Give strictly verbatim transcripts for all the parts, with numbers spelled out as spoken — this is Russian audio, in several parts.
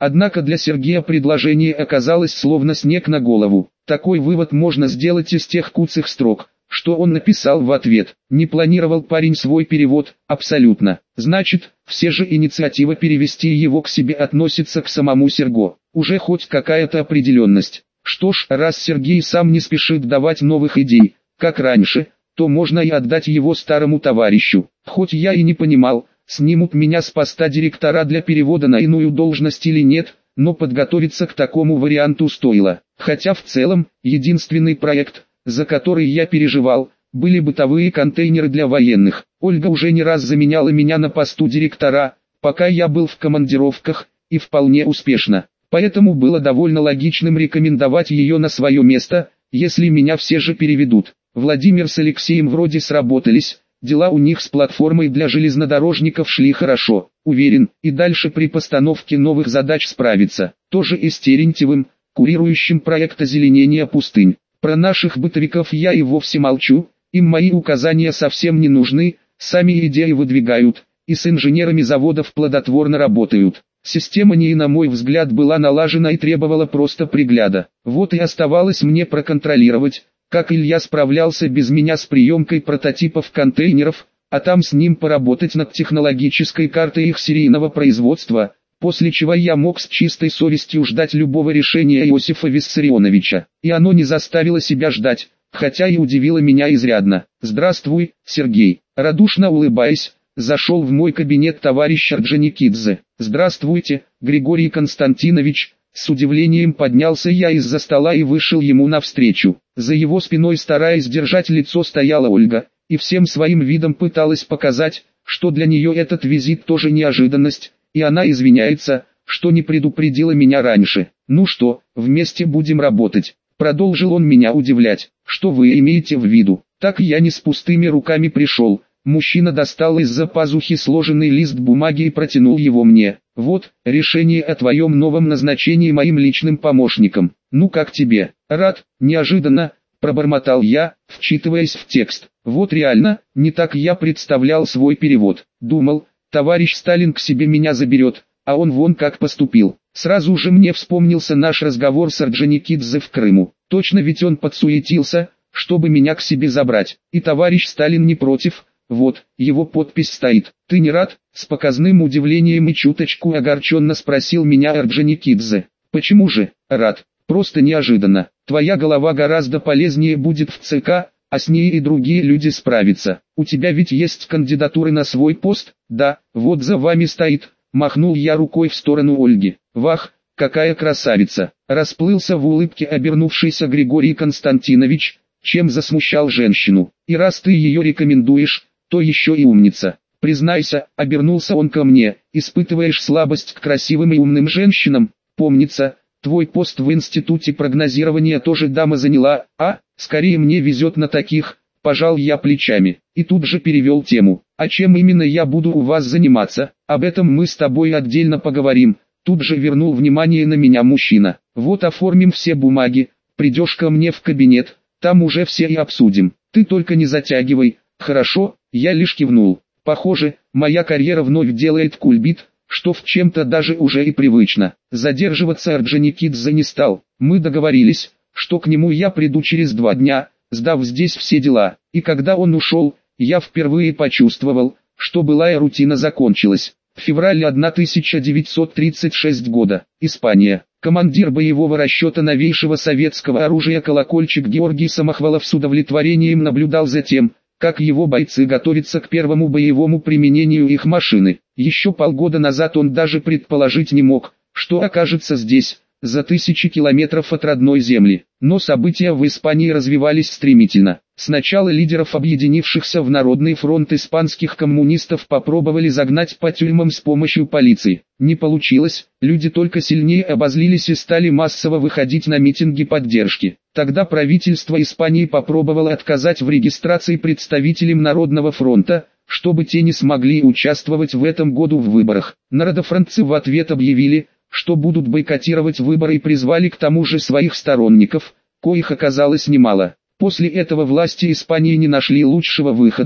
Однако для Сергея предложение оказалось словно снег на голову. Такой вывод можно сделать из тех куцых строк, что он написал в ответ. Не планировал парень свой перевод, абсолютно. Значит, все же инициатива перевести его к себе относится к самому Серго. Уже хоть какая-то определенность. Что ж, раз Сергей сам не спешит давать новых идей, как раньше, то можно и отдать его старому товарищу. Хоть я и не понимал, снимут меня с поста директора для перевода на иную должность или нет, но подготовиться к такому варианту стоило. Хотя в целом, единственный проект, за который я переживал, были бытовые контейнеры для военных. Ольга уже не раз заменяла меня на посту директора, пока я был в командировках, и вполне успешно. Поэтому было довольно логичным рекомендовать ее на свое место, если меня все же переведут. Владимир с Алексеем вроде сработались, дела у них с платформой для железнодорожников шли хорошо. Уверен, и дальше при постановке новых задач справиться. Тоже и с Терентьевым, курирующим проект озеленения пустынь. Про наших бытовиков я и вовсе молчу, им мои указания совсем не нужны, сами идеи выдвигают, и с инженерами заводов плодотворно работают. Система НИИ, на мой взгляд, была налажена и требовала просто пригляда. Вот и оставалось мне проконтролировать, как Илья справлялся без меня с приемкой прототипов контейнеров, а там с ним поработать над технологической картой их серийного производства, после чего я мог с чистой совестью ждать любого решения Иосифа Виссарионовича. И оно не заставило себя ждать, хотя и удивило меня изрядно. «Здравствуй, Сергей», радушно улыбаясь, зашел в мой кабинет товарищ Орджоникидзе. «Здравствуйте, Григорий Константинович», с удивлением поднялся я из-за стола и вышел ему навстречу. За его спиной, стараясь держать лицо, стояла Ольга, и всем своим видом пыталась показать, что для нее этот визит тоже неожиданность, и она извиняется, что не предупредила меня раньше. «Ну что, вместе будем работать», продолжил он меня удивлять. «Что вы имеете в виду? Так я не с пустыми руками пришел». Мужчина достал из-за пазухи сложенный лист бумаги и протянул его мне. «Вот, решение о твоем новом назначении моим личным помощником. Ну как тебе?» «Рад», неожиданно, пробормотал я, вчитываясь в текст. Вот реально, не так я представлял свой перевод. Думал, товарищ Сталин к себе меня заберет, а он вон как поступил. Сразу же мне вспомнился наш разговор с Орджоникидзе в Крыму. Точно, ведь он подсуетился, чтобы меня к себе забрать. И товарищ Сталин не против. Вот, его подпись стоит. «Ты не рад?» — с показным удивлением и чуточку огорченно спросил меня Орджоникидзе. «Почему же, рад? Просто неожиданно. Твоя голова гораздо полезнее будет в ЦК, а с ней и другие люди справятся. У тебя ведь есть кандидатуры на свой пост?» «Да, вот за вами стоит», — махнул я рукой в сторону Ольги. «Вах, какая красавица!» — расплылся в улыбке обернувшийся Григорий Константинович, чем засмущал женщину. «И раз ты ее рекомендуешь, то еще и умница. Признайся», — обернулся он ко мне, — «испытываешь слабость к красивым и умным женщинам? Помнится, твой пост в институте прогнозирования тоже дама заняла, а? Скорее мне везет на таких», — пожал я плечами. И тут же перевел тему. «А чем именно я буду у вас заниматься? Об этом мы с тобой отдельно поговорим». Тут же вернул внимание на меня мужчина. «Вот оформим все бумаги, придешь ко мне в кабинет, там уже все и обсудим. Ты только не затягивай». «Хорошо», я лишь кивнул. Похоже, моя карьера вновь делает кульбит, что в чем-то даже уже и привычно. Задерживаться Орджоникидзе не стал. Мы договорились, что к нему я приду через два дня, сдав здесь все дела. И когда он ушел, я впервые почувствовал, что былая рутина закончилась. Февраль тысяча девятьсот тридцать шестого года. Испания. Командир боевого расчета новейшего советского оружия «Колокольчик» Георгий Самохвалов с удовлетворением наблюдал за тем, как его бойцы готовятся к первому боевому применению их машины. Еще полгода назад он даже предположить не мог, что окажется здесь, за тысячи километров от родной земли. Но события в Испании развивались стремительно. Сначала лидеров объединившихся в Народный фронт испанских коммунистов попробовали загнать по тюрьмам с помощью полиции. Не получилось, люди только сильнее обозлились и стали массово выходить на митинги поддержки. Тогда правительство Испании попробовало отказать в регистрации представителям Народного фронта, чтобы те не смогли участвовать в этом году в выборах. Народофронтцы в ответ объявили, что будут бойкотировать выборы, и призвали к тому же своих сторонников, коих оказалось немало. После этого власти Испании не нашли лучшего выхода,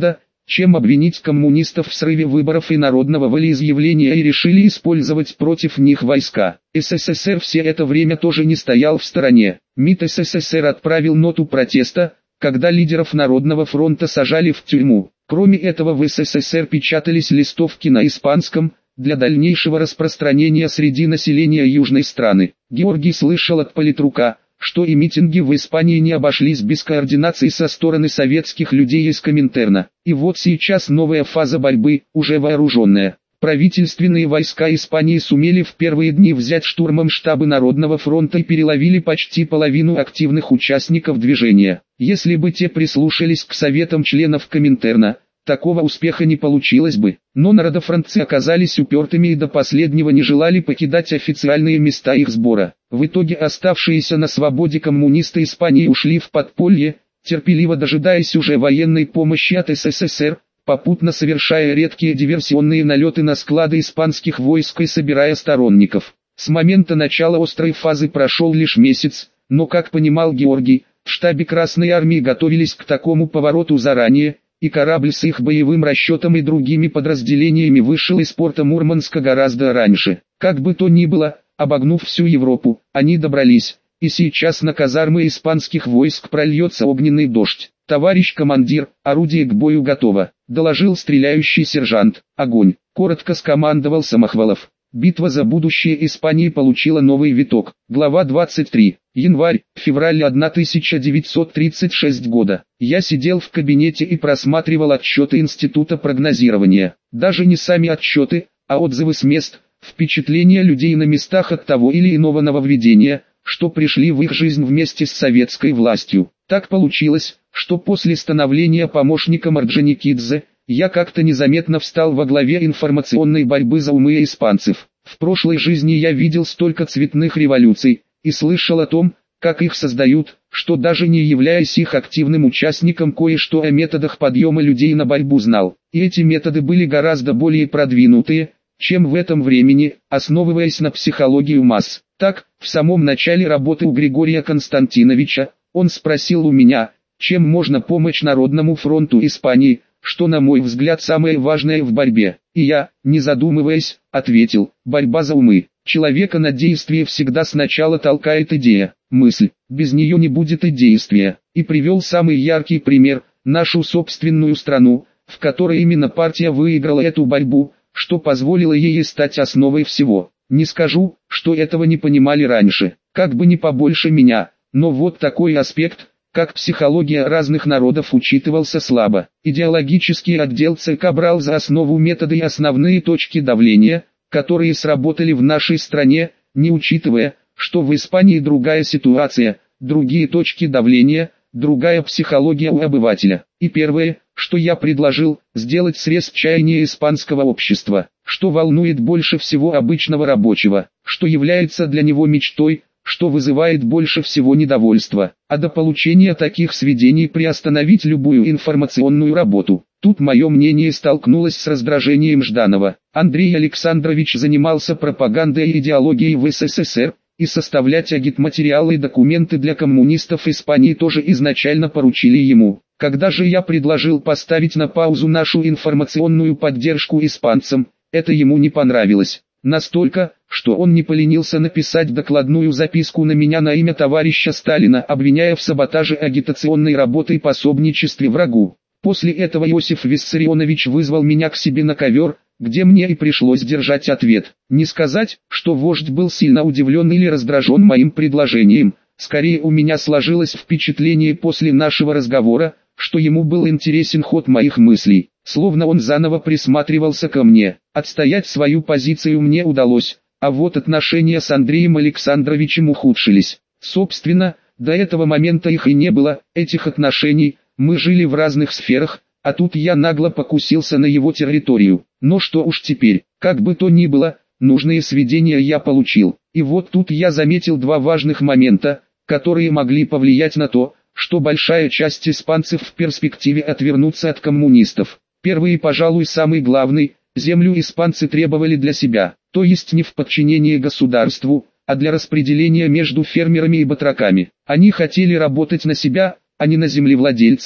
чем обвинить коммунистов в срыве выборов и народного волеизъявления, и решили использовать против них войска. СССР все это время тоже не стоял в стороне. МИД СССР отправил ноту протеста, когда лидеров Народного фронта сажали в тюрьму. Кроме этого, в СССР печатались листовки на испанском, для дальнейшего распространения среди населения южной страны. Георгий слышал от политрука, что и митинги в Испании не обошлись без координации со стороны советских людей из Коминтерна. И вот сейчас новая фаза борьбы, уже вооруженная. Правительственные войска Испании сумели в первые дни взять штурмом штабы Народного фронта и переловили почти половину активных участников движения. Если бы те прислушались к советам членов Коминтерна, такого успеха не получилось бы. Но народофронтцы оказались упертыми и до последнего не желали покидать официальные места их сбора. В итоге оставшиеся на свободе коммунисты Испании ушли в подполье, терпеливо дожидаясь уже военной помощи от СССР, попутно совершая редкие диверсионные налеты на склады испанских войск и собирая сторонников. С момента начала острой фазы прошел лишь месяц, но, как понимал Георгий, в штабе Красной Армии готовились к такому повороту заранее, и корабль с их боевым расчетом и другими подразделениями вышел из порта Мурманска гораздо раньше. Как бы то ни было, обогнув всю Европу, они добрались, и сейчас на казармы испанских войск прольется огненный дождь. «Товарищ командир, орудие к бою готово», — доложил стреляющий сержант. «Огонь», — коротко скомандовал Самохвалов. Битва за будущее Испании получила новый виток. Глава двадцать три. Январь-февраль тысяча девятьсот тридцать шестого года. Я сидел в кабинете и просматривал отчеты Института прогнозирования. Даже не сами отчеты, а отзывы с мест, впечатления людей на местах от того или иного нововведения, что пришли в их жизнь вместе с советской властью. Так получилось, что после становления помощником Орджоникидзе, я как-то незаметно встал во главе информационной борьбы за умы испанцев. В прошлой жизни я видел столько цветных революций, и слышал о том, как их создают, что даже не являясь их активным участником, кое-что о методах подъема людей на борьбу знал. И эти методы были гораздо более продвинутые, чем в этом времени, основываясь на психологии масс. Так, в самом начале работы у Григория Константиновича, он спросил у меня, чем можно помочь Народному фронту Испании, что, на мой взгляд, самое важное в борьбе. И я, не задумываясь, ответил: борьба за умы. Человека на действие всегда сначала толкает идея, мысль, без нее не будет и действия. И привел самый яркий пример, нашу собственную страну, в которой именно партия выиграла эту борьбу, что позволило ей стать основой всего. Не скажу, что этого не понимали раньше, как бы не побольше меня, но вот такой аспект, как психология разных народов, учитывался слабо. Идеологический отдел ЦК брал за основу методы и основные точки давления, которые сработали в нашей стране, не учитывая, что в Испании другая ситуация, другие точки давления, другая психология у обывателя. И первое, что я предложил, сделать срез чаяния испанского общества, что волнует больше всего обычного рабочего, что является для него мечтой, что вызывает больше всего недовольства, а до получения таких сведений приостановить любую информационную работу. Тут мое мнение столкнулось с раздражением Жданова. Андрей Александрович занимался пропагандой и идеологией в СССР, и составлять агитматериалы и документы для коммунистов Испании тоже изначально поручили ему. Когда же я предложил поставить на паузу нашу информационную поддержку испанцам, это ему не понравилось. Настолько, что он не поленился написать докладную записку на меня на имя товарища Сталина, обвиняя в саботаже агитационной работы и пособничестве врагу. После этого Иосиф Виссарионович вызвал меня к себе на ковер, где мне и пришлось держать ответ. Не сказать, что вождь был сильно удивлен или раздражен моим предложением, скорее у меня сложилось впечатление после нашего разговора, что ему был интересен ход моих мыслей, словно он заново присматривался ко мне. Отстоять свою позицию мне удалось, а вот отношения с Андреем Александровичем ухудшились. Собственно, до этого момента их и не было, этих отношений, мы жили в разных сферах, а тут я нагло покусился на его территорию. Но что уж теперь, как бы то ни было, нужные сведения я получил. И вот тут я заметил два важных момента, которые могли повлиять на то, что большая часть испанцев в перспективе отвернутся от коммунистов. Первый и, пожалуй, самый главный, землю испанцы требовали для себя, то есть не в подчинении государству, а для распределения между фермерами и батраками. Они хотели работать на себя, а не на землевладельца,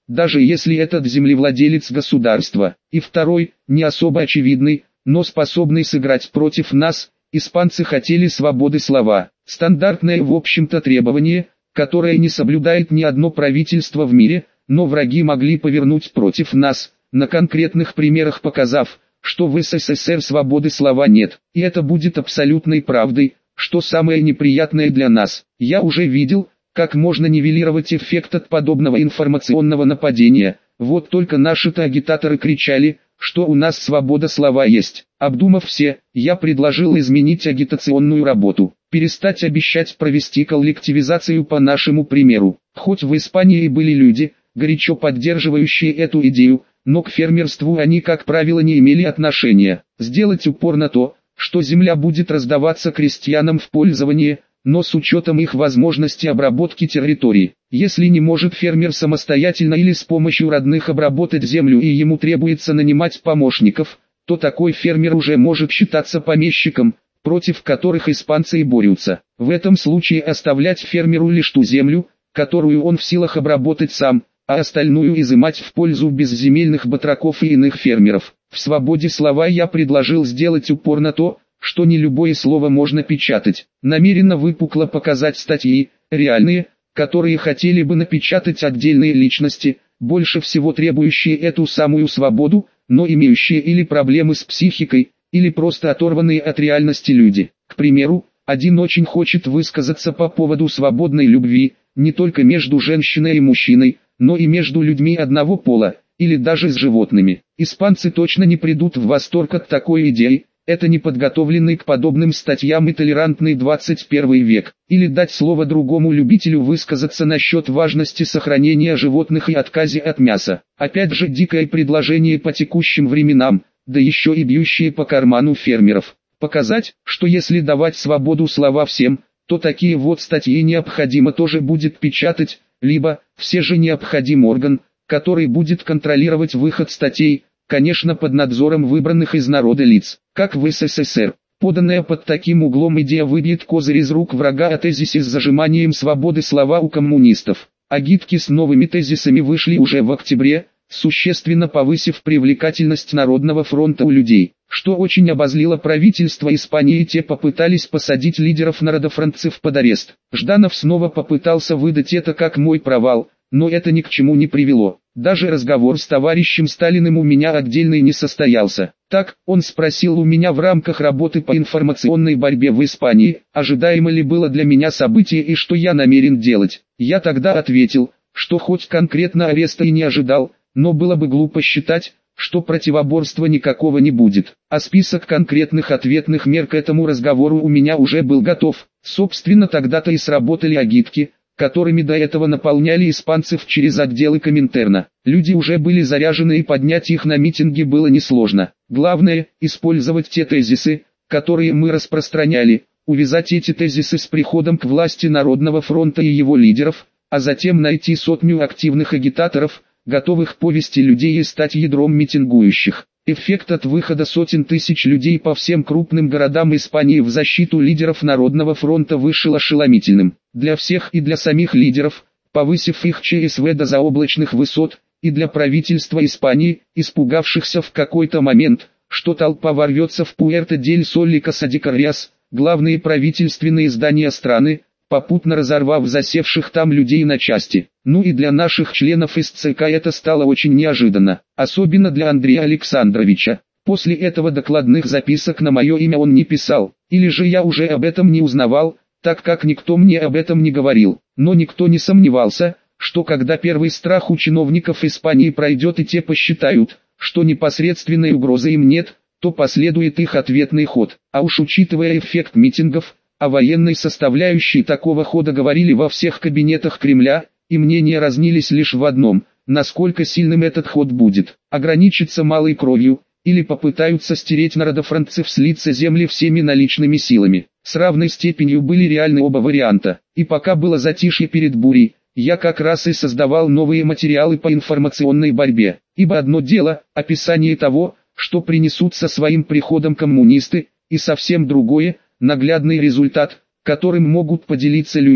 даже если этот землевладелец государства. И второй, не особо очевидный, но способный сыграть против нас, испанцы хотели свободы слова. Стандартное в общем-то требование, которое не соблюдает ни одно правительство в мире, но враги могли повернуть против нас, на конкретных примерах показав, что в СССР свободы слова нет. И это будет абсолютной правдой, что самое неприятное для нас. Я уже видел, как можно нивелировать эффект от подобного информационного нападения. Вот только наши-то агитаторы кричали, что у нас свобода слова есть. Обдумав все, я предложил изменить агитационную работу, перестать обещать провести коллективизацию по нашему примеру. Хоть в Испании были люди, горячо поддерживающие эту идею, но к фермерству они, как правило, не имели отношения. Сделать упор на то, что земля будет раздаваться крестьянам в пользование, но с учетом их возможности обработки территории. Если не может фермер самостоятельно или с помощью родных обработать землю и ему требуется нанимать помощников, то такой фермер уже может считаться помещиком, против которых испанцы и борются. В этом случае оставлять фермеру лишь ту землю, которую он в силах обработать сам, а остальную изымать в пользу безземельных батраков и иных фермеров. В свободе слова я предложил сделать упор на то, что не любое слово можно печатать. Намеренно выпукло показать статьи, реальные, которые хотели бы напечатать отдельные личности, больше всего требующие эту самую свободу, но имеющие или проблемы с психикой, или просто оторванные от реальности люди. К примеру, один очень хочет высказаться по поводу свободной любви, не только между женщиной и мужчиной, но и между людьми одного пола, или даже с животными. Испанцы точно не придут в восторг от такой идеи. Это неподготовленный к подобным статьям и толерантный двадцать первый век. Или дать слово другому любителю высказаться насчет важности сохранения животных и отказе от мяса. Опять же дикое предложение по текущим временам, да еще и бьющие по карману фермеров. Показать, что если давать свободу слова всем, то такие вот статьи необходимо тоже будет печатать, либо, все же необходим орган, который будет контролировать выход статей, конечно под надзором выбранных из народа лиц, как в СССР. Поданная под таким углом идея выбьет козырь из рук врага, а тезисы с зажиманием свободы слова у коммунистов. Агитки с новыми тезисами вышли уже в октябре, существенно повысив привлекательность Народного фронта у людей, что очень обозлило правительство Испании, и те попытались посадить лидеров народофронтцев под арест. Жданов снова попытался выдать это как мой провал, но это ни к чему не привело. Даже разговор с товарищем Сталиным у меня отдельный не состоялся. Так, он спросил у меня в рамках работы по информационной борьбе в Испании, ожидаемо ли было для меня событие и что я намерен делать. Я тогда ответил, что хоть конкретно ареста и не ожидал, но было бы глупо считать, что противоборства никакого не будет. А список конкретных ответных мер к этому разговору у меня уже был готов. Собственно, тогда-то и сработали агитки, которыми до этого наполняли испанцев через отделы Коминтерна. Люди уже были заряжены, и поднять их на митинги было несложно. Главное – использовать те тезисы, которые мы распространяли, увязать эти тезисы с приходом к власти Народного фронта и его лидеров, а затем найти сотню активных агитаторов, готовых повести людей и стать ядром митингующих. Эффект от выхода сотен тысяч людей по всем крупным городам Испании в защиту лидеров Народного фронта вышел ошеломительным. Для всех и для самих лидеров, повысив их ЧСВ до заоблачных высот, и для правительства Испании, испугавшихся в какой-то момент, что толпа ворвется в Пуэрто-дель-Соль и Каса-де-Карриас, главные правительственные здания страны, попутно разорвав засевших там людей на части. Ну и для наших членов из ЦК это стало очень неожиданно, особенно для Андрея Александровича. После этого докладных записок на мое имя он не писал, или же я уже об этом не узнавал, так как никто мне об этом не говорил. Но никто не сомневался, что когда первый страх у чиновников Испании пройдет и те посчитают, что непосредственной угрозы им нет, то последует их ответный ход. А уж учитывая эффект митингов, о военной составляющей такого хода говорили во всех кабинетах Кремля, и мнения разнились лишь в одном: насколько сильным этот ход будет. Ограничиться малой кровью, или попытаются стереть народофронтцев с лица земли всеми наличными силами. С равной степенью были реальны оба варианта. И пока было затишье перед бурей, я как раз и создавал новые материалы по информационной борьбе. Ибо одно дело – описание того, что принесут со своим приходом коммунисты, и совсем другое – наглядный результат, которым могут поделиться люди,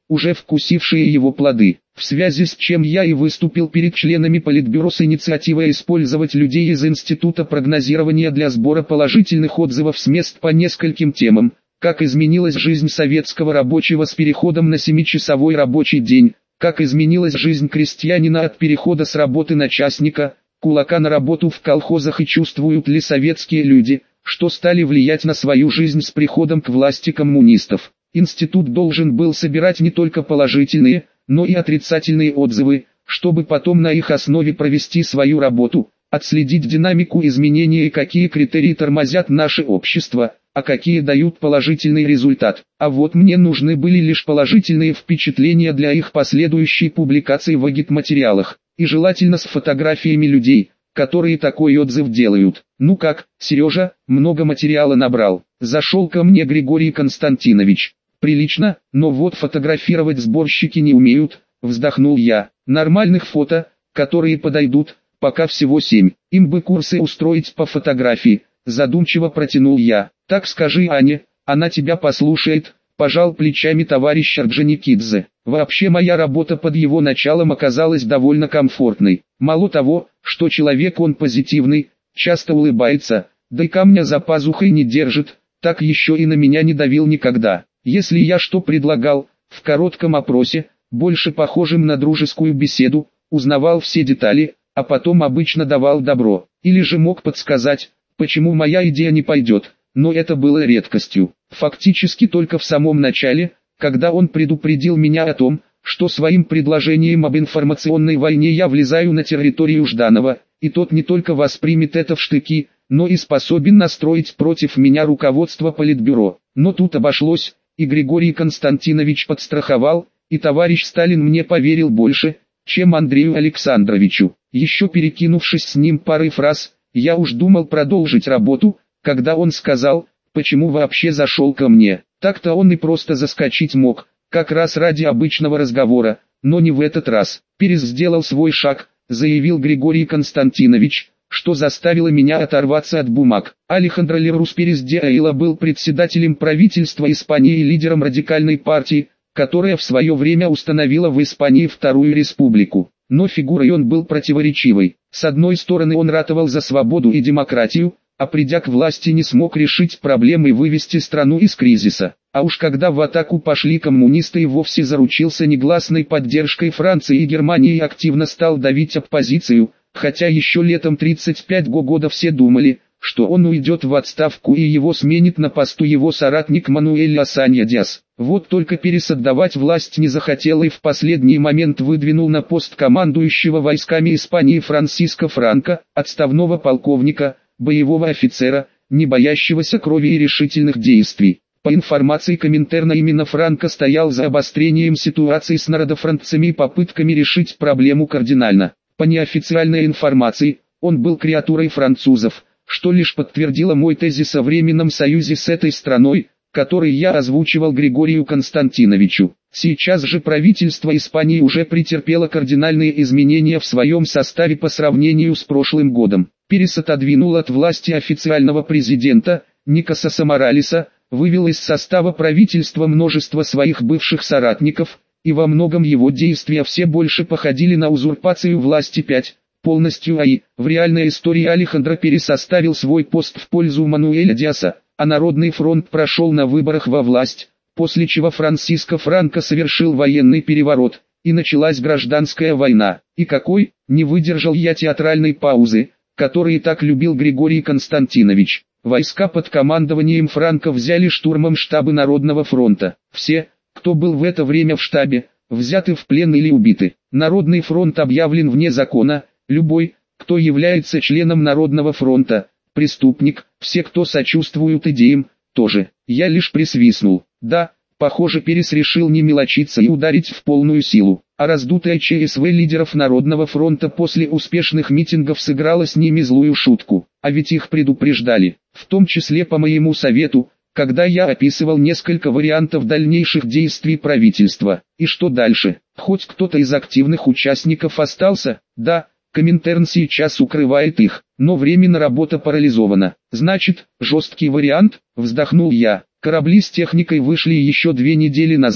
уже вкусившие его плоды, в связи с чем я и выступил перед членами Политбюро с инициативой использовать людей из Института прогнозирования для сбора положительных отзывов с мест по нескольким темам, как изменилась жизнь советского рабочего с переходом на семичасовой рабочий день, как изменилась жизнь крестьянина от перехода с работы на частника, кулака на работу в колхозах и чувствуют ли советские люди, что стали влиять на свою жизнь с приходом к власти коммунистов. Институт должен был собирать не только положительные, но и отрицательные отзывы, чтобы потом на их основе провести свою работу, отследить динамику изменения и какие критерии тормозят наше общество, а какие дают положительный результат. А вот мне нужны были лишь положительные впечатления для их последующей публикации в агитматериалах, и желательно с фотографиями людей, которые такой отзыв делают. Ну как, Сережа, много материала набрал. Зашел ко мне Григорий Константинович. Прилично, но вот фотографировать сборщики не умеют, вздохнул я. Нормальных фото, которые подойдут, пока всего семь. Им бы курсы устроить по фотографии, задумчиво протянул я. Так скажи Ане, она тебя послушает, пожал плечами товарищ Орджоникидзе. Вообще моя работа под его началом оказалась довольно комфортной. Мало того, что человек он позитивный, часто улыбается, да и камня за пазухой не держит, так еще и на меня не давил никогда. Если я что предлагал, в коротком опросе, больше похожим на дружескую беседу, узнавал все детали, а потом обычно давал добро, или же мог подсказать, почему моя идея не пойдет, но это было редкостью. Фактически только в самом начале, когда он предупредил меня о том, что своим предложением об информационной войне я влезаю на территорию Жданова, и тот не только воспримет это в штыки, но и способен настроить против меня руководство Политбюро. Но тут обошлось, и Григорий Константинович подстраховал, и товарищ Сталин мне поверил больше, чем Андрею Александровичу. Еще перекинувшись с ним парой фраз, я уж думал продолжить работу, когда он сказал, почему вообще зашел ко мне. Так-то он и просто заскочить мог, как раз ради обычного разговора, но не в этот раз. Перес сделал свой шаг, заявил Григорий Константинович, что заставило меня оторваться от бумаг. Алехандро Лерус Перес де Айла был председателем правительства Испании и лидером радикальной партии, которая в свое время установила в Испании Вторую Республику. Но фигурой он был противоречивой. С одной стороны он ратовал за свободу и демократию, а придя к власти не смог решить проблемы и вывести страну из кризиса. А уж когда в атаку пошли коммунисты и вовсе заручился негласной поддержкой Франции и Германии и активно стал давить оппозицию, хотя еще летом тридцать пятого года все думали, что он уйдет в отставку и его сменит на посту его соратник Мануэль Осанья Диас. Вот только Перес отдавать власть не захотел и в последний момент выдвинул на пост командующего войсками Испании Франсиско Франко, отставного полковника, боевого офицера, не боящегося крови и решительных действий. По информации Коминтерна именно Франко стоял за обострением ситуации с народофронтцами и попытками решить проблему кардинально. По неофициальной информации, он был креатурой французов, что лишь подтвердило мой тезис о временном союзе с этой страной, который я озвучивал Григорию Константиновичу. Сейчас же правительство Испании уже претерпело кардинальные изменения в своем составе по сравнению с прошлым годом. Перес отодвинул от власти официального президента, Никосаса Моралеса, вывел из состава правительства множество своих бывших соратников, и во многом его действия все больше походили на узурпацию власти пять, полностью АИ. В реальной истории Алехандро Перес оставил свой пост в пользу Мануэля Диаса, а Народный фронт прошел на выборах во власть, после чего Франсиско Франко совершил военный переворот, и началась гражданская война. И какой, не выдержал я театральной паузы, который так любил Григорий Константинович. Войска под командованием Франко взяли штурмом штабы Народного фронта. Все, кто был в это время в штабе, взяты в плен или убиты. Народный фронт объявлен вне закона, любой, кто является членом Народного фронта, преступник, все, кто сочувствуют идеям, тоже. Я лишь присвистнул. Да, похоже, Перес решил не мелочиться и ударить в полную силу. А раздутая ЧСВ лидеров Народного фронта после успешных митингов сыграла с ними злую шутку. А ведь их предупреждали, в том числе по моему совету, когда я описывал несколько вариантов дальнейших действий правительства. И что дальше? Хоть кто-то из активных участников остался? Да, Коминтерн сейчас укрывает их, но временно работа парализована. Значит, жесткий вариант, вздохнул я. Корабли с техникой вышли еще две недели назад,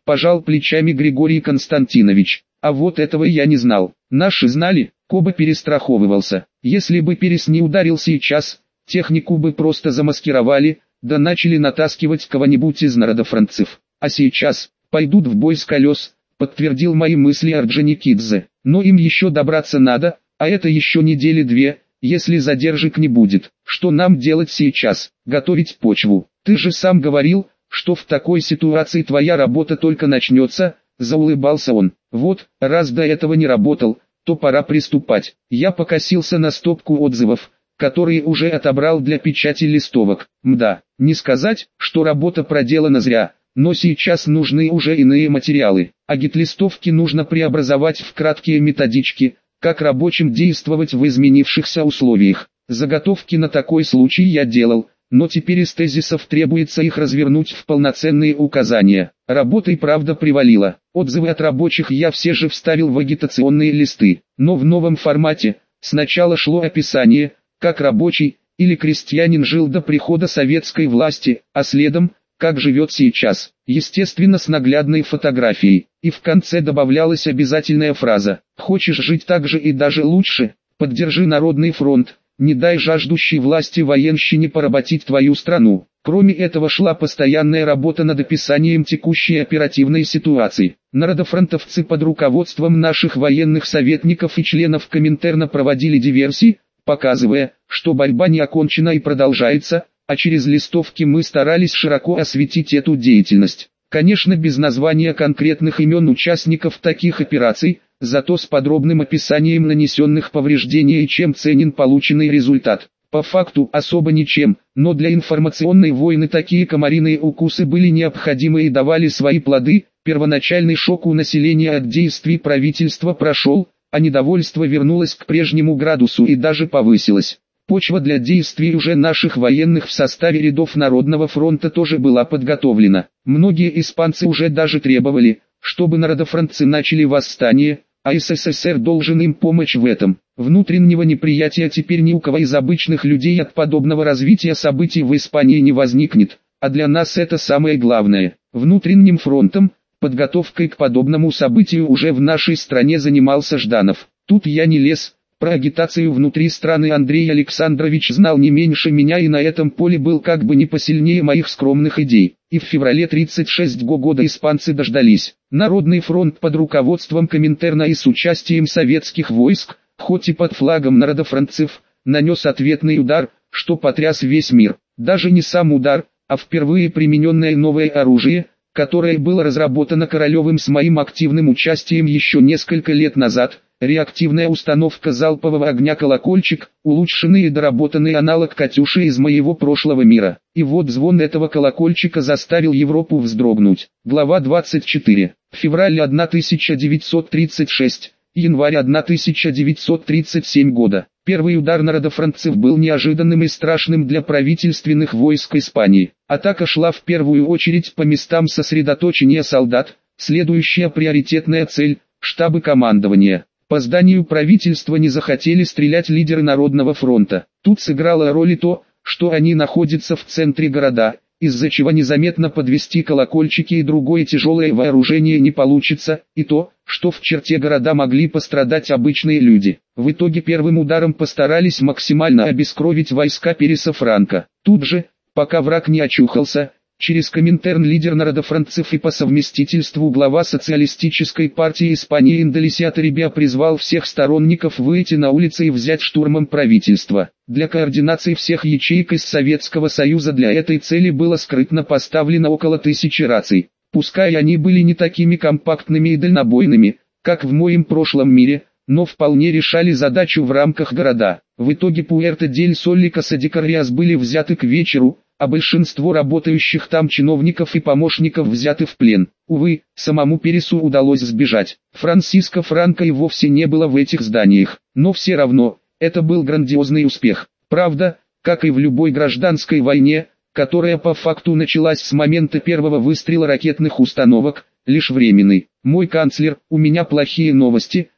пожал плечами Григорий Константинович. А вот этого я не знал. Наши знали, Коба перестраховывался. Если бы Перес не ударил сейчас, технику бы просто замаскировали, да начали натаскивать кого-нибудь из народофронтцев. А сейчас, пойдут в бой с колес, подтвердил мои мысли Орджоникидзе. Но им еще добраться надо, а это еще недели две, если задержек не будет. Что нам делать сейчас? Готовить почву. Ты же сам говорил, что в такой ситуации твоя работа только начнется, заулыбался он. Вот, раз до этого не работал, то пора приступать. Я покосился на стопку отзывов, которые уже отобрал для печати листовок. Мда, не сказать, что работа проделана зря, но сейчас нужны уже иные материалы. Агитлистовки нужно преобразовать в краткие методички, как рабочим действовать в изменившихся условиях. Заготовки на такой случай я делал, но теперь из тезисов требуется их развернуть в полноценные указания. Работа и правда привалила. Отзывы от рабочих я все же вставил в агитационные листы, но в новом формате. Сначала шло описание, как рабочий или крестьянин жил до прихода советской власти, а следом, как живет сейчас, естественно с наглядной фотографией, и в конце добавлялась обязательная фраза: «Хочешь жить так же и даже лучше? Поддержи Народный фронт, не дай жаждущей власти военщине поработить твою страну». Кроме этого шла постоянная работа над описанием текущей оперативной ситуации. Народофронтовцы под руководством наших военных советников и членов Коминтерна проводили диверсии, показывая, что борьба не окончена и продолжается, а через листовки мы старались широко осветить эту деятельность. Конечно, без названия конкретных имен участников таких операций, зато с подробным описанием нанесенных повреждений и чем ценен полученный результат. По факту особо ничем, но для информационной войны такие комариные укусы были необходимы и давали свои плоды. Первоначальный шок у населения от действий правительства прошел, а недовольство вернулось к прежнему градусу и даже повысилось. Почва для действий уже наших военных в составе рядов Народного фронта тоже была подготовлена. Многие испанцы уже даже требовали, чтобы народофронтцы начали восстание, а СССР должен им помочь в этом. Внутреннего неприятия теперь ни у кого из обычных людей от подобного развития событий в Испании не возникнет, а для нас это самое главное. Внутренним фронтом, подготовкой к подобному событию уже в нашей стране занимался Жданов. Тут я не лез. Про агитацию внутри страны Андрей Александрович знал не меньше меня и на этом поле был как бы не посильнее моих скромных идей. И в феврале тридцать шестого года испанцы дождались. Народный фронт под руководством Коминтерна и с участием советских войск, хоть и под флагом народофронтцев, нанес ответный удар, что потряс весь мир. Даже не сам удар, а впервые примененное новое оружие, которое было разработано Королевым с моим активным участием еще несколько лет назад. Реактивная установка залпового огня «Колокольчик», улучшенный и доработанный аналог «Катюши» из моего прошлого мира. И вот звон этого колокольчика заставил Европу вздрогнуть. Глава двадцать четыре. Февраль тысяча девятьсот тридцать шесть, январь тысяча девятьсот тридцать семь года. Первый удар народофронтцев был неожиданным и страшным для правительственных войск Испании. Атака шла в первую очередь по местам сосредоточения солдат, следующая приоритетная цель – штабы командования. По зданию правительства не захотели стрелять лидеры Народного фронта. Тут сыграло роль и то, что они находятся в центре города, из-за чего незаметно подвести колокольчики и другое тяжелое вооружение не получится, и то, что в черте города могли пострадать обычные люди. В итоге первым ударом постарались максимально обескровить войска Переса Франко. Тут же, пока враг не очухался, через Коминтерн лидер народофронтцев и по совместительству глава социалистической партии Испании Индалисиа Торибиа призвал всех сторонников выйти на улицы и взять штурмом правительство. Для координации всех ячеек из Советского Союза для этой цели было скрытно поставлено около тысячи раций. Пускай они были не такими компактными и дальнобойными, как в моем прошлом мире, но вполне решали задачу в рамках города. В итоге Пуэрто-дель-Соль и Каса-де-Карриас были взяты к вечеру, а большинство работающих там чиновников и помощников взяты в плен. Увы, самому Пересу удалось сбежать. Франсиско Франко и вовсе не было в этих зданиях, но все равно, это был грандиозный успех. Правда, как и в любой гражданской войне, которая по факту началась с момента первого выстрела ракетных установок, лишь временный. Мой канцлер, у меня плохие новости,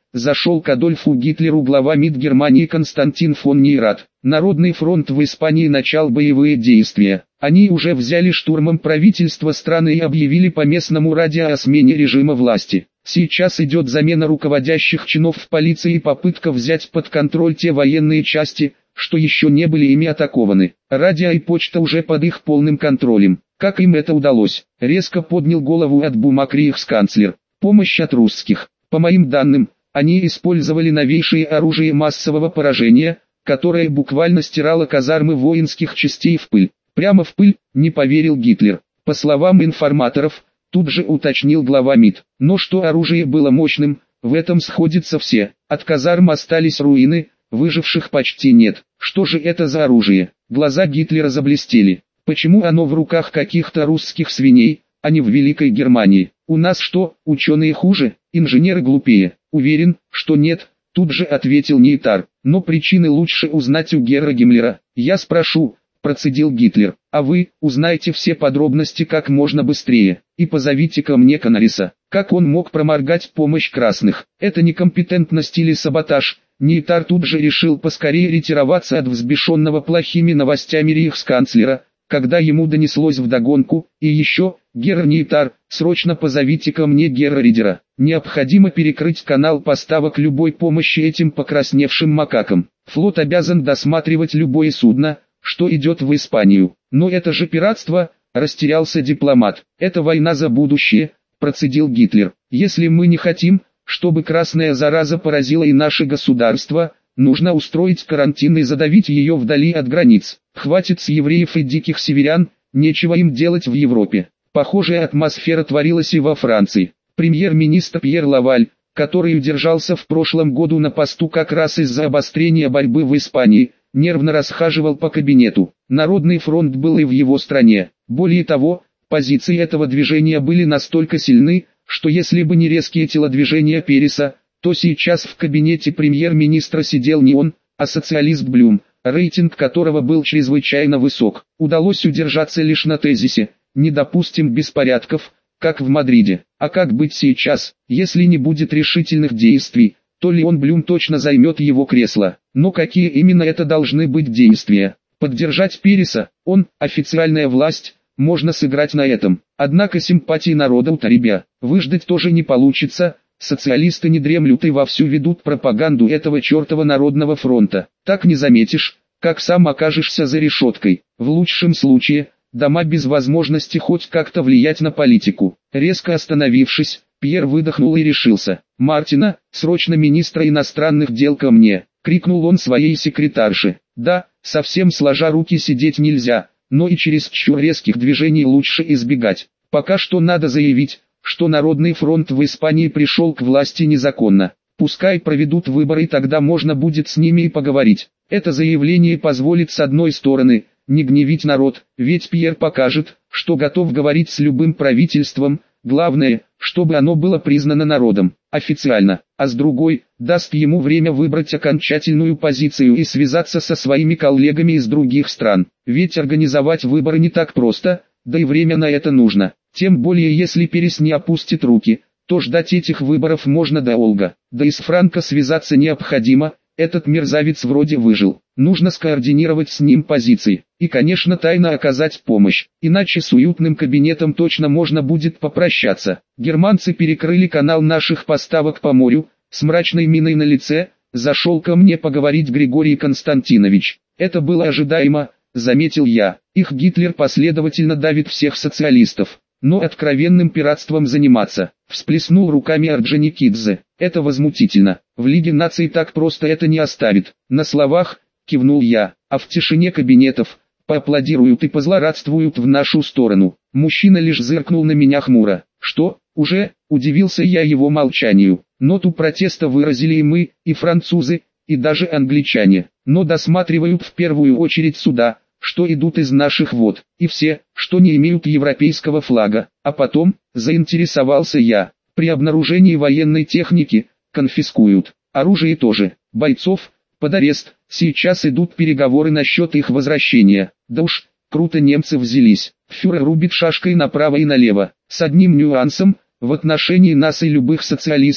зашел к Адольфу Гитлеру глава МИД Германии Константин фон Нейрат. Народный фронт в Испании начал боевые действия. Они уже взяли штурмом правительство страны и объявили по местному радио о смене режима власти. Сейчас идет замена руководящих чинов в полиции и попытка взять под контроль те военные части, что еще не были ими атакованы. Радио и почта уже под их полным контролем. Как им это удалось? Резко поднял голову от бумаг рейхсканцлер. Помощь от русских. По моим данным, они использовали новейшее оружие массового поражения, которое буквально стирало казармы воинских частей в пыль. Прямо в пыль, не поверил Гитлер. По словам информаторов, тут же уточнил глава МИД. Но что оружие было мощным, в этом сходятся все. От казарм остались руины, выживших почти нет. Что же это за оружие? Глаза Гитлера заблестели. Почему оно в руках каких-то русских свиней, а не в Великой Германии? У нас что, ученые хуже, инженеры глупее? Уверен, что нет, тут же ответил Нейтар. Но причины лучше узнать у Герра Гиммлера. Я спрошу, процедил Гитлер, а вы узнаете все подробности как можно быстрее, и позовите ко мне Канариса. Как он мог проморгать помощь красных? Это некомпетентность или саботаж? Нейтар тут же решил поскорее ретироваться от взбешенного плохими новостями рейхсканцлера, когда ему донеслось вдогонку, и еще, Герр Нейтар, срочно позовите ко мне Герра Ридера. Необходимо перекрыть канал поставок любой помощи этим покрасневшим макакам. Флот обязан досматривать любое судно, что идет в Испанию. Но это же пиратство, растерялся дипломат. Это война за будущее, процедил Гитлер. Если мы не хотим, чтобы красная зараза поразила и наше государство, нужно устроить карантин и задавить ее вдали от границ. Хватит с евреев и диких северян, нечего им делать в Европе. Похожая атмосфера творилась и во Франции. Премьер-министр Пьер Лаваль, который удержался в прошлом году на посту как раз из-за обострения борьбы в Испании, нервно расхаживал по кабинету. Народный фронт был и в его стране. Более того, позиции этого движения были настолько сильны, что если бы не резкие телодвижения Переса, то сейчас в кабинете премьер-министра сидел не он, а социалист Блюм, рейтинг которого был чрезвычайно высок. Удалось удержаться лишь на тезисе «не допустим беспорядков», как в Мадриде. А как быть сейчас, если не будет решительных действий, то Леон Блюм точно займет его кресло. Но какие именно это должны быть действия? Поддержать Переса, он, официальная власть, можно сыграть на этом. Однако симпатии народа у Тарибя выждать тоже не получится. Социалисты не дремлют и вовсю ведут пропаганду этого чертова народного фронта. Так не заметишь, как сам окажешься за решеткой. В лучшем случае, дома без возможности хоть как-то влиять на политику. Резко остановившись, Пьер выдохнул и решился. «Мартина, срочно министра иностранных дел ко мне!» — крикнул он своей секретарше. «Да, совсем сложа руки сидеть нельзя, но и чересчур резких движений лучше избегать. Пока что надо заявить, что Народный фронт в Испании пришел к власти незаконно. Пускай проведут выборы, и тогда можно будет с ними и поговорить. Это заявление позволит с одной стороны не гневить народ, ведь Пьер покажет, что готов говорить с любым правительством, главное, чтобы оно было признано народом, официально, а с другой, даст ему время выбрать окончательную позицию и связаться со своими коллегами из других стран. Ведь организовать выборы не так просто, да и время на это нужно. Тем более если Перес не опустит руки, то ждать этих выборов можно долго. Да и с Франко связаться необходимо, этот мерзавец вроде выжил. Нужно скоординировать с ним позиции. И конечно тайно оказать помощь. Иначе с уютным кабинетом точно можно будет попрощаться. Германцы перекрыли канал наших поставок по морю. С мрачной миной на лице, зашел ко мне поговорить Григорий Константинович. Это было ожидаемо, заметил я. Их Гитлер последовательно давит всех социалистов. Но откровенным пиратством заниматься, всплеснул руками Орджоникидзе. Это возмутительно. В Лиге наций так просто это не оставит. На словах, кивнул я, а в тишине кабинетов, поаплодируют и позлорадствуют в нашу сторону. Мужчина лишь зыркнул на меня хмуро. Что, уже, удивился я его молчанию. Ноту протеста выразили и мы, и французы, и даже англичане. Но досматривают в первую очередь суда, что идут из наших вод, и все, что не имеют европейского флага. А потом, заинтересовался я, при обнаружении военной техники, конфискуют, оружие тоже, бойцов, под арест. Сейчас идут переговоры насчет их возвращения. Да уж, круто немцы взялись. Фюрер рубит шашкой направо и налево, с одним нюансом, в отношении нас и любых социалистов,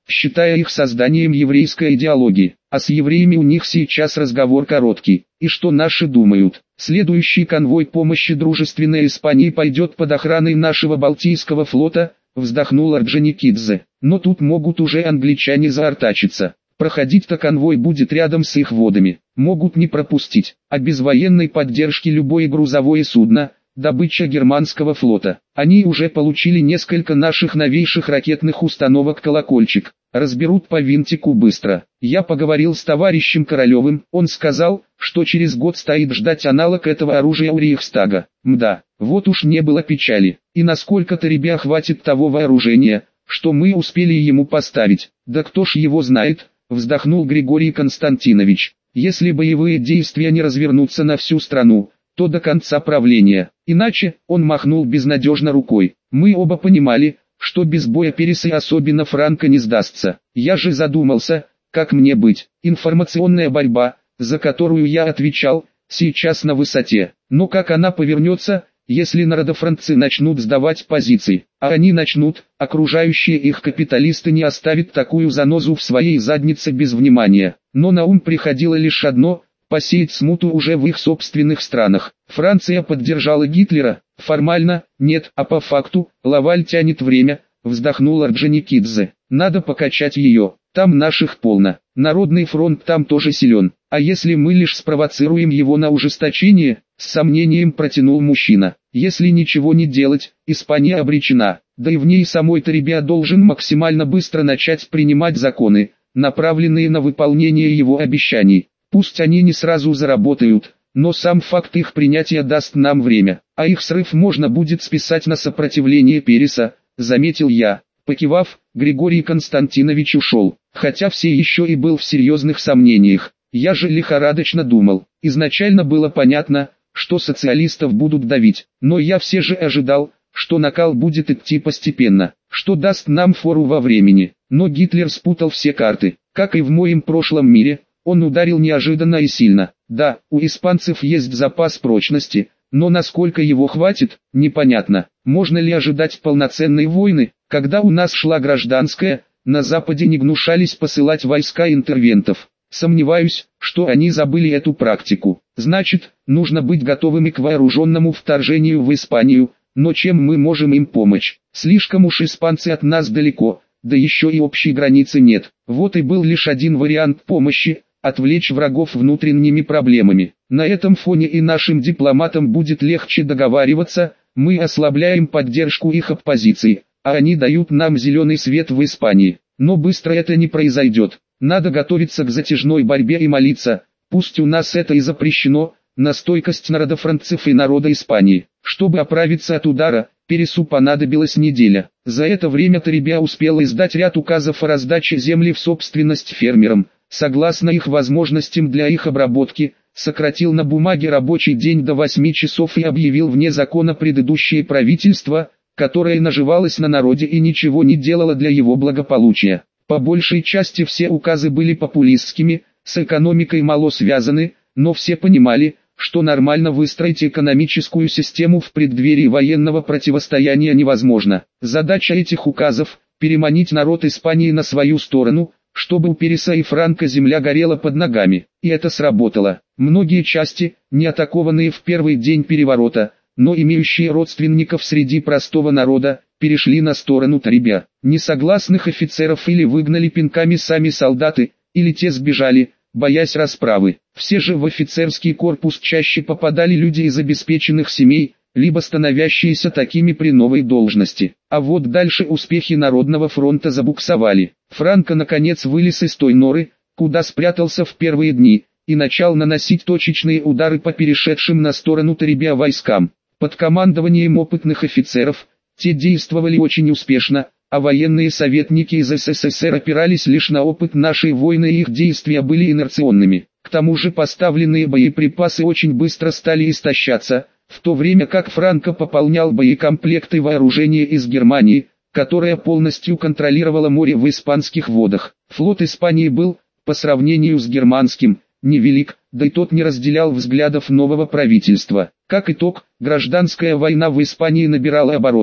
считая их созданием еврейской идеологии. А с евреями у них сейчас разговор короткий. И что наши думают? Следующий конвой помощи дружественной Испании пойдет под охраной нашего Балтийского флота, вздохнул Орджоникидзе. Но тут могут уже англичане заортачиться. Проходить-то конвой будет рядом с их водами. Могут не пропустить. А без военной поддержки любое грузовое судно – добыча германского флота. Они уже получили несколько наших новейших ракетных установок «Колокольчик». Разберут по винтику быстро. Я поговорил с товарищем Королевым, он сказал, что через год стоит ждать аналог этого оружия у Рейхстага. Мда, вот уж не было печали. И насколько-то ребя хватит того вооружения, что мы успели ему поставить. Да кто ж его знает, вздохнул Григорий Константинович. Если боевые действия не развернутся на всю страну, то до конца правления. Иначе, он махнул безнадежно рукой. Мы оба понимали, что без боя Перес и особенно Франко не сдастся. Я же задумался, как мне быть. Информационная борьба, за которую я отвечал, сейчас на высоте. Но как она повернется, если народофранцы начнут сдавать позиции? А они начнут, окружающие их капиталисты не оставят такую занозу в своей заднице без внимания. Но на ум приходило лишь одно – посеять смуту уже в их собственных странах. Франция поддержала Гитлера? Формально, нет, а по факту, Лаваль тянет время, вздохнул Орджоникидзе. Надо покачать ее, там наших полно. Народный фронт там тоже силен. А если мы лишь спровоцируем его на ужесточение, с сомнением протянул мужчина. Если ничего не делать, Испания обречена. Да и в ней самой Торебия должен максимально быстро начать принимать законы, направленные на выполнение его обещаний. Пусть они не сразу заработают, но сам факт их принятия даст нам время, а их срыв можно будет списать на сопротивление Переса, заметил я. Покивав, Григорий Константинович ушел, хотя все еще и был в серьезных сомнениях. Я же лихорадочно думал. Изначально было понятно, что социалистов будут давить, но я все же ожидал, что накал будет идти постепенно, что даст нам фору во времени. Но Гитлер спутал все карты, как и в моем прошлом мире. Он ударил неожиданно и сильно. Да, у испанцев есть запас прочности, но насколько его хватит, непонятно. Можно ли ожидать полноценной войны, когда у нас шла гражданская, на Западе не гнушались посылать войска интервентов? Сомневаюсь, что они забыли эту практику. Значит, нужно быть готовыми к вооруженному вторжению в Испанию, но чем мы можем им помочь? Слишком уж испанцы от нас далеко, да еще и общей границы нет. Вот и был лишь один вариант помощи – отвлечь врагов внутренними проблемами. На этом фоне и нашим дипломатам будет легче договариваться, мы ослабляем поддержку их оппозиции, а они дают нам зеленый свет в Испании. Но быстро это не произойдет. Надо готовиться к затяжной борьбе и молиться, пусть у нас это и запрещено, на стойкость народофранцев и народа Испании. Чтобы оправиться от удара, Пересу понадобилась неделя. За это время Торебия успела издать ряд указов о раздаче земли в собственность фермерам, согласно их возможностям для их обработки, сократил на бумаге рабочий день до восьми часов и объявил вне закона предыдущее правительство, которое наживалось на народе и ничего не делало для его благополучия. По большей части все указы были популистскими, с экономикой мало связаны, но все понимали, что нормально выстроить экономическую систему в преддверии военного противостояния невозможно. Задача этих указов – переманить народ Испании на свою сторону, чтобы у Переса и Франко земля горела под ногами. И это сработало. Многие части, не атакованные в первый день переворота, но имеющие родственников среди простого народа, перешли на сторону Торебия. Несогласных офицеров или выгнали пинками сами солдаты, или те сбежали, боясь расправы. Все же в офицерский корпус чаще попадали люди из обеспеченных семей, либо становящиеся такими при новой должности. А вот дальше успехи Народного фронта забуксовали. Франко наконец вылез из той норы, куда спрятался в первые дни, и начал наносить точечные удары по перешедшим на сторону Торебия войскам. Под командованием опытных офицеров, те действовали очень успешно, а военные советники из СССР опирались лишь на опыт нашей войны и их действия были инерционными. К тому же поставленные боеприпасы очень быстро стали истощаться, в то время как Франко пополнял боекомплекты вооружения из Германии, которая полностью контролировала море в испанских водах. Флот Испании был, по сравнению с германским, невелик, да и тот не разделял взглядов нового правительства. Как итог, гражданская война в Испании набирала обороты,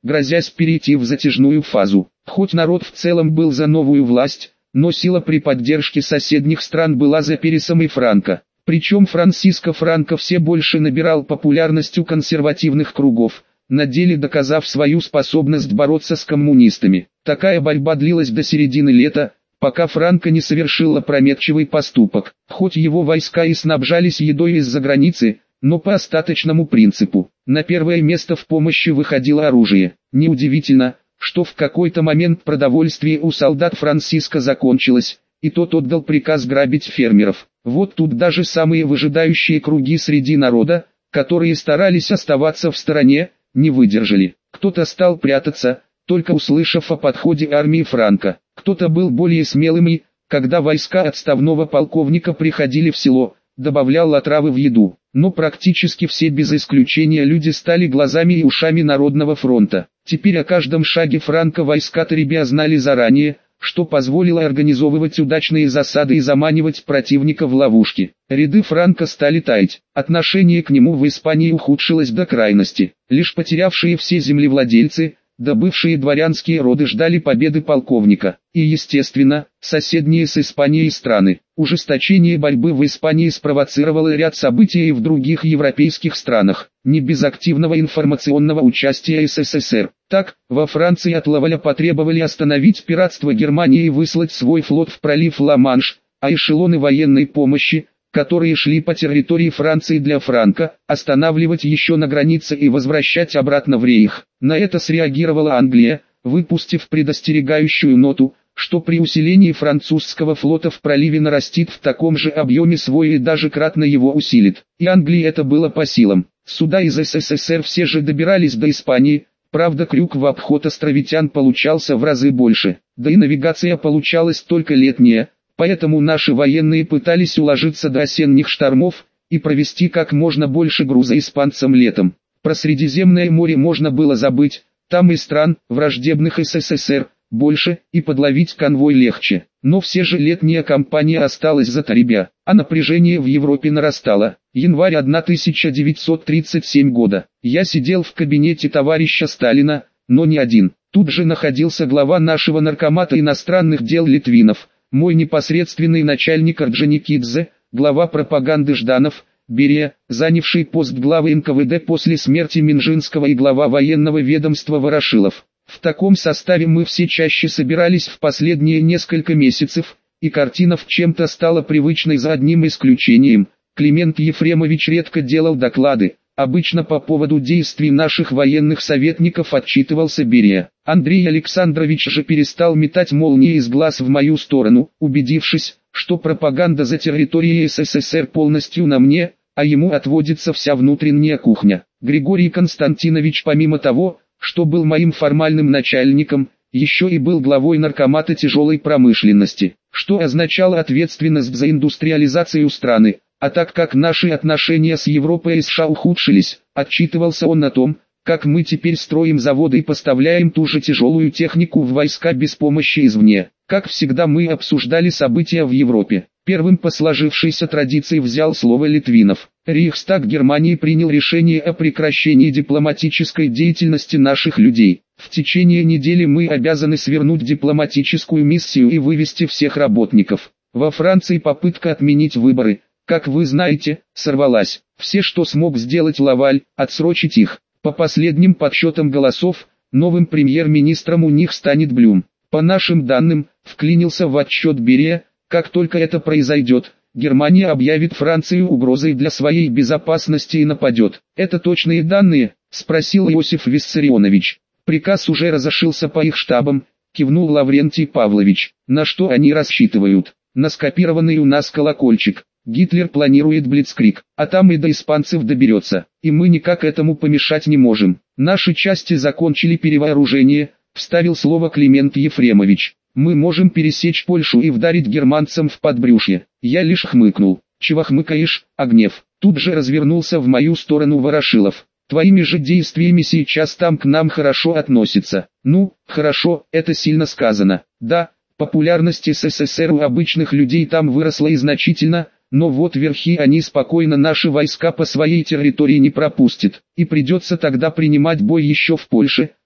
грозясь перейти в затяжную фазу. Хоть народ в целом был за новую власть, но сила при поддержке соседних стран была за Пересом и Франко. Причем Франсиско Франко все больше набирал популярность у консервативных кругов, на деле доказав свою способность бороться с коммунистами. Такая борьба длилась до середины лета, пока Франко не совершил опрометчивый поступок. Хоть его войска и снабжались едой из-за границы, но по остаточному принципу. На первое место в помощи выходило оружие. Неудивительно, что в какой-то момент продовольствие у солдат Франсиско закончилось, и тот отдал приказ грабить фермеров. Вот тут даже самые выжидающие круги среди народа, которые старались оставаться в стороне, не выдержали. Кто-то стал прятаться, только услышав о подходе армии Франко. Кто-то был более смелым и, когда войска отставного полковника приходили в село, добавлял отравы в еду. Но практически все без исключения люди стали глазами и ушами Народного фронта. Теперь о каждом шаге Франко войска Торибиа знали заранее, что позволило организовывать удачные засады и заманивать противника в ловушки. Ряды Франко стали таять. Отношение к нему в Испании ухудшилось до крайности. Лишь потерявшие все землевладельцы, да бывшие дворянские роды ждали победы полковника. И естественно, соседние с Испанией страны. Ужесточение борьбы в Испании спровоцировало ряд событий и в других европейских странах, не без активного информационного участия СССР. Так, во Франции от Лаваля потребовали остановить пиратство Германии и выслать свой флот в пролив Ла-Манш, а эшелоны военной помощи, которые шли по территории Франции для Франко, останавливать еще на границе и возвращать обратно в Рейх. На это среагировала Англия, выпустив предостерегающую ноту, что при усилении французского флота в проливе нарастит в таком же объеме свой и даже кратно его усилит. И Англии это было по силам. Суда из СССР все же добирались до Испании, правда крюк в обход островитян получался в разы больше, да и навигация получалась только летняя, поэтому наши военные пытались уложиться до осенних штормов и провести как можно больше груза испанцам летом. Про Средиземное море можно было забыть, там и стран, враждебных СССР, больше, и подловить конвой легче. Но все же летняя кампания осталась за Торибиа, а напряжение в Европе нарастало. Январь тысяча девятьсот тридцать седьмого года. Я сидел в кабинете товарища Сталина, но не один. Тут же находился глава нашего наркомата иностранных дел Литвинов, мой непосредственный начальник Орджоникидзе, глава пропаганды Жданов, Берия, занявший пост главы эн ка вэ дэ после смерти Минжинского, и глава военного ведомства Ворошилов. В таком составе мы все чаще собирались в последние несколько месяцев, и картина в чем-то стала привычной за одним исключением. Климент Ефремович редко делал доклады, обычно по поводу действий наших военных советников отчитывался Берия. Андрей Александрович же перестал метать молнии из глаз в мою сторону, убедившись, что пропаганда за территорией СССР полностью на мне, а ему отводится вся внутренняя кухня. Григорий Константинович, помимо того, что был моим формальным начальником, еще и был главой наркомата тяжелой промышленности, что означало ответственность за индустриализацию страны. А так как наши отношения с Европой и США ухудшились, отчитывался он о том, как мы теперь строим заводы и поставляем ту же тяжелую технику в войска без помощи извне. Как всегда, мы обсуждали события в Европе. Первым по сложившейся традиции взял слово Литвинов. Рейхстаг Германии принял решение о прекращении дипломатической деятельности наших людей. В течение недели мы обязаны свернуть дипломатическую миссию и вывести всех работников. Во Франции попытка отменить выборы, как вы знаете, сорвалась. Все, что смог сделать Лаваль, отсрочить их. По последним подсчетам голосов, новым премьер-министром у них станет Блюм. По нашим данным, вклинился в отчет Берия, как только это произойдет, Германия объявит Францию угрозой для своей безопасности и нападет. Это точные данные? Спросил Иосиф Виссарионович. Приказ уже разошелся по их штабам, кивнул Лаврентий Павлович. На что они рассчитывают? На скопированный у нас колокольчик. Гитлер планирует блицкриг, а там и до испанцев доберется, и мы никак этому помешать не можем. Наши части закончили перевооружение, вставил слово Климент Ефремович. Мы можем пересечь Польшу и вдарить германцам в подбрюшье. Я лишь хмыкнул. Чего хмыкаешь, Огнев? Тут же развернулся в мою сторону Ворошилов. Твоими же действиями сейчас там к нам хорошо относятся. Ну, хорошо, это сильно сказано. Да, популярность СССР у обычных людей там выросла и значительно, но вот верхи они спокойно наши войска по своей территории не пропустят, и придется тогда принимать бой еще в Польше,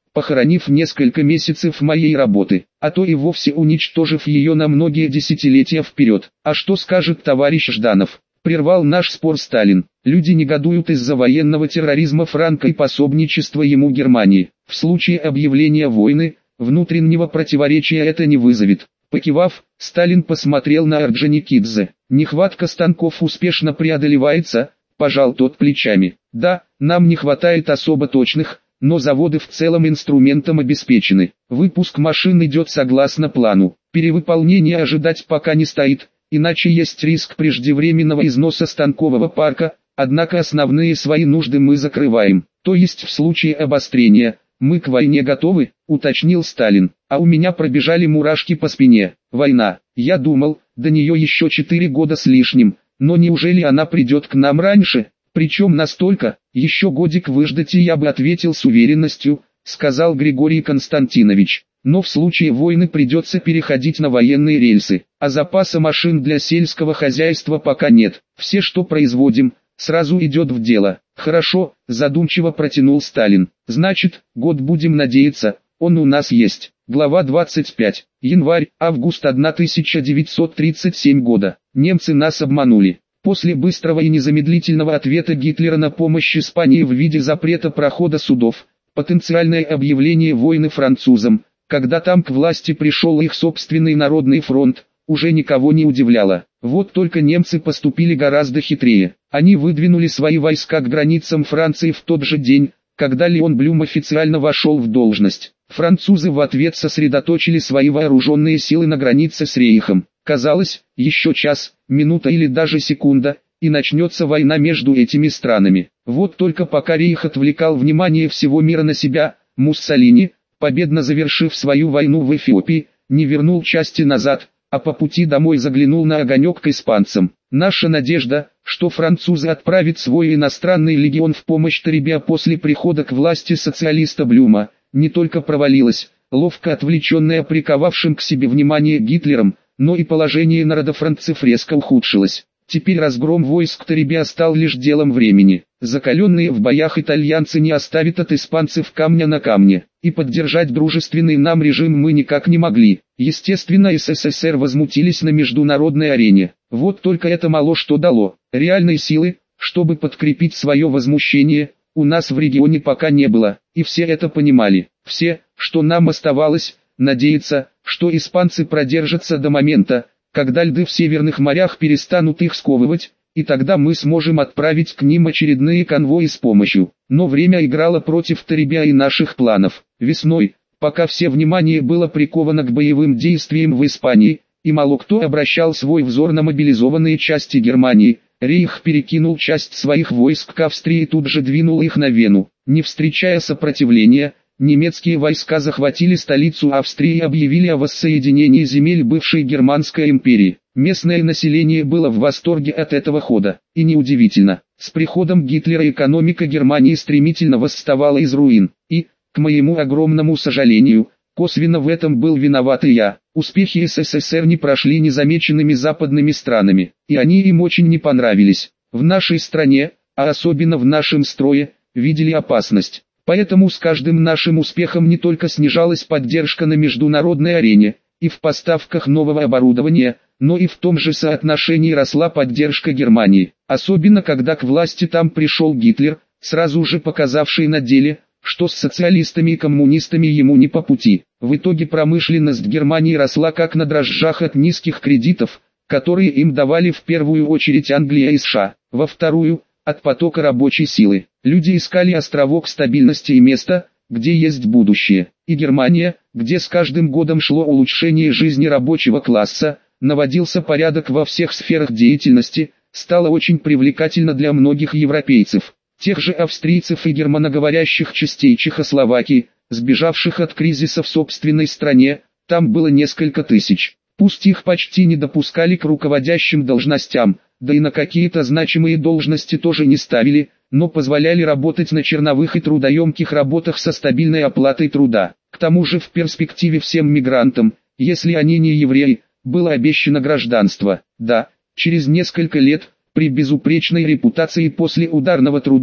похоронив несколько месяцев моей работы, а то и вовсе уничтожив ее на многие десятилетия вперед. А что скажет товарищ Жданов? Прервал наш спор Сталин. Люди негодуют из-за военного терроризма Франко и пособничества ему Германии. В случае объявления войны, внутреннего противоречия это не вызовет. Покивав, Сталин посмотрел на Орджоникидзе. Нехватка станков успешно преодолевается, пожал тот плечами. Да, нам не хватает особо точных, но заводы в целом инструментом обеспечены. Выпуск машин идет согласно плану. Перевыполнение ожидать пока не стоит, иначе есть риск преждевременного износа станкового парка, однако основные свои нужды мы закрываем. То есть в случае обострения, мы к войне готовы, уточнил Сталин. А у меня пробежали мурашки по спине. Война. Я думал, до нее еще четыре года с лишним, но неужели она придет к нам раньше? Причем настолько, еще годик выждать и я бы ответил с уверенностью, сказал Григорий Константинович. Но в случае войны придется переходить на военные рельсы, а запаса машин для сельского хозяйства пока нет. Все, что производим, сразу идет в дело. Хорошо, задумчиво протянул Сталин. Значит, год будем надеяться, он у нас есть. Глава двадцать пять. Январь-август тысяча девятьсот тридцать седьмого года. Немцы нас обманули. После быстрого и незамедлительного ответа Гитлера на помощь Испании в виде запрета прохода судов, потенциальное объявление войны французам, когда там к власти пришел их собственный народный фронт, уже никого не удивляло. Вот только немцы поступили гораздо хитрее. Они выдвинули свои войска к границам Франции в тот же день, когда Леон Блюм официально вошел в должность. Французы в ответ сосредоточили свои вооруженные силы на границе с Рейхом. Казалось, еще час, минута или даже секунда, и начнется война между этими странами. Вот только пока Рейх отвлекал внимание всего мира на себя, Муссолини, победно завершив свою войну в Эфиопии, не вернул части назад, а по пути домой заглянул на огонек к испанцам. Наша надежда, что французы отправят свой иностранный легион в помощь Торибиа после прихода к власти социалиста Блюма, не только провалилась, ловко отвлеченная приковавшим к себе внимание Гитлером, но и положение народофранцев резко ухудшилось. Теперь разгром войск Торибиа стал лишь делом времени. Закаленные в боях итальянцы не оставят от испанцев камня на камне, и поддержать дружественный нам режим мы никак не могли. Естественно, СССР возмутились на международной арене. Вот только это мало что дало. Реальной силы, чтобы подкрепить свое возмущение, у нас в регионе пока не было, и все это понимали. Все, что нам оставалось, надеяться, что испанцы продержатся до момента, когда льды в северных морях перестанут их сковывать, и тогда мы сможем отправить к ним очередные конвои с помощью. Но время играло против Торибиа и наших планов. Весной, пока все внимание было приковано к боевым действиям в Испании, и мало кто обращал свой взор на мобилизованные части Германии, Рейх перекинул часть своих войск к Австрии и тут же двинул их на Вену. Не встречая сопротивления, немецкие войска захватили столицу Австрии и объявили о воссоединении земель бывшей Германской империи. Местное население было в восторге от этого хода. И неудивительно, с приходом Гитлера экономика Германии стремительно восставала из руин. И, к моему огромному сожалению, косвенно в этом был виноват и я. Успехи СССР не прошли незамеченными западными странами, и они им очень не понравились. В нашей стране, а особенно в нашем строе, видели опасность. Поэтому с каждым нашим успехом не только снижалась поддержка на международной арене, и в поставках нового оборудования, но и в том же соотношении росла поддержка Германии. Особенно когда к власти там пришел Гитлер, сразу же показавший на деле, что с социалистами и коммунистами ему не по пути. В итоге промышленность Германии росла как на дрожжах от низких кредитов, которые им давали в первую очередь Англия и США, во вторую – от потока рабочей силы. Люди искали островок стабильности и место, где есть будущее. И Германия, где с каждым годом шло улучшение жизни рабочего класса, наводился порядок во всех сферах деятельности, стала очень привлекательна для многих европейцев. Тех же австрийцев и германоговорящих частей Чехословакии, сбежавших от кризиса в собственной стране, там было несколько тысяч. Пусть их почти не допускали к руководящим должностям, да и на какие-то значимые должности тоже не ставили, но позволяли работать на черновых и трудоемких работах со стабильной оплатой труда. К тому же в перспективе всем мигрантам, если они не евреи, было обещано гражданство. Да, через несколько лет, при безупречной репутации после ударного труда,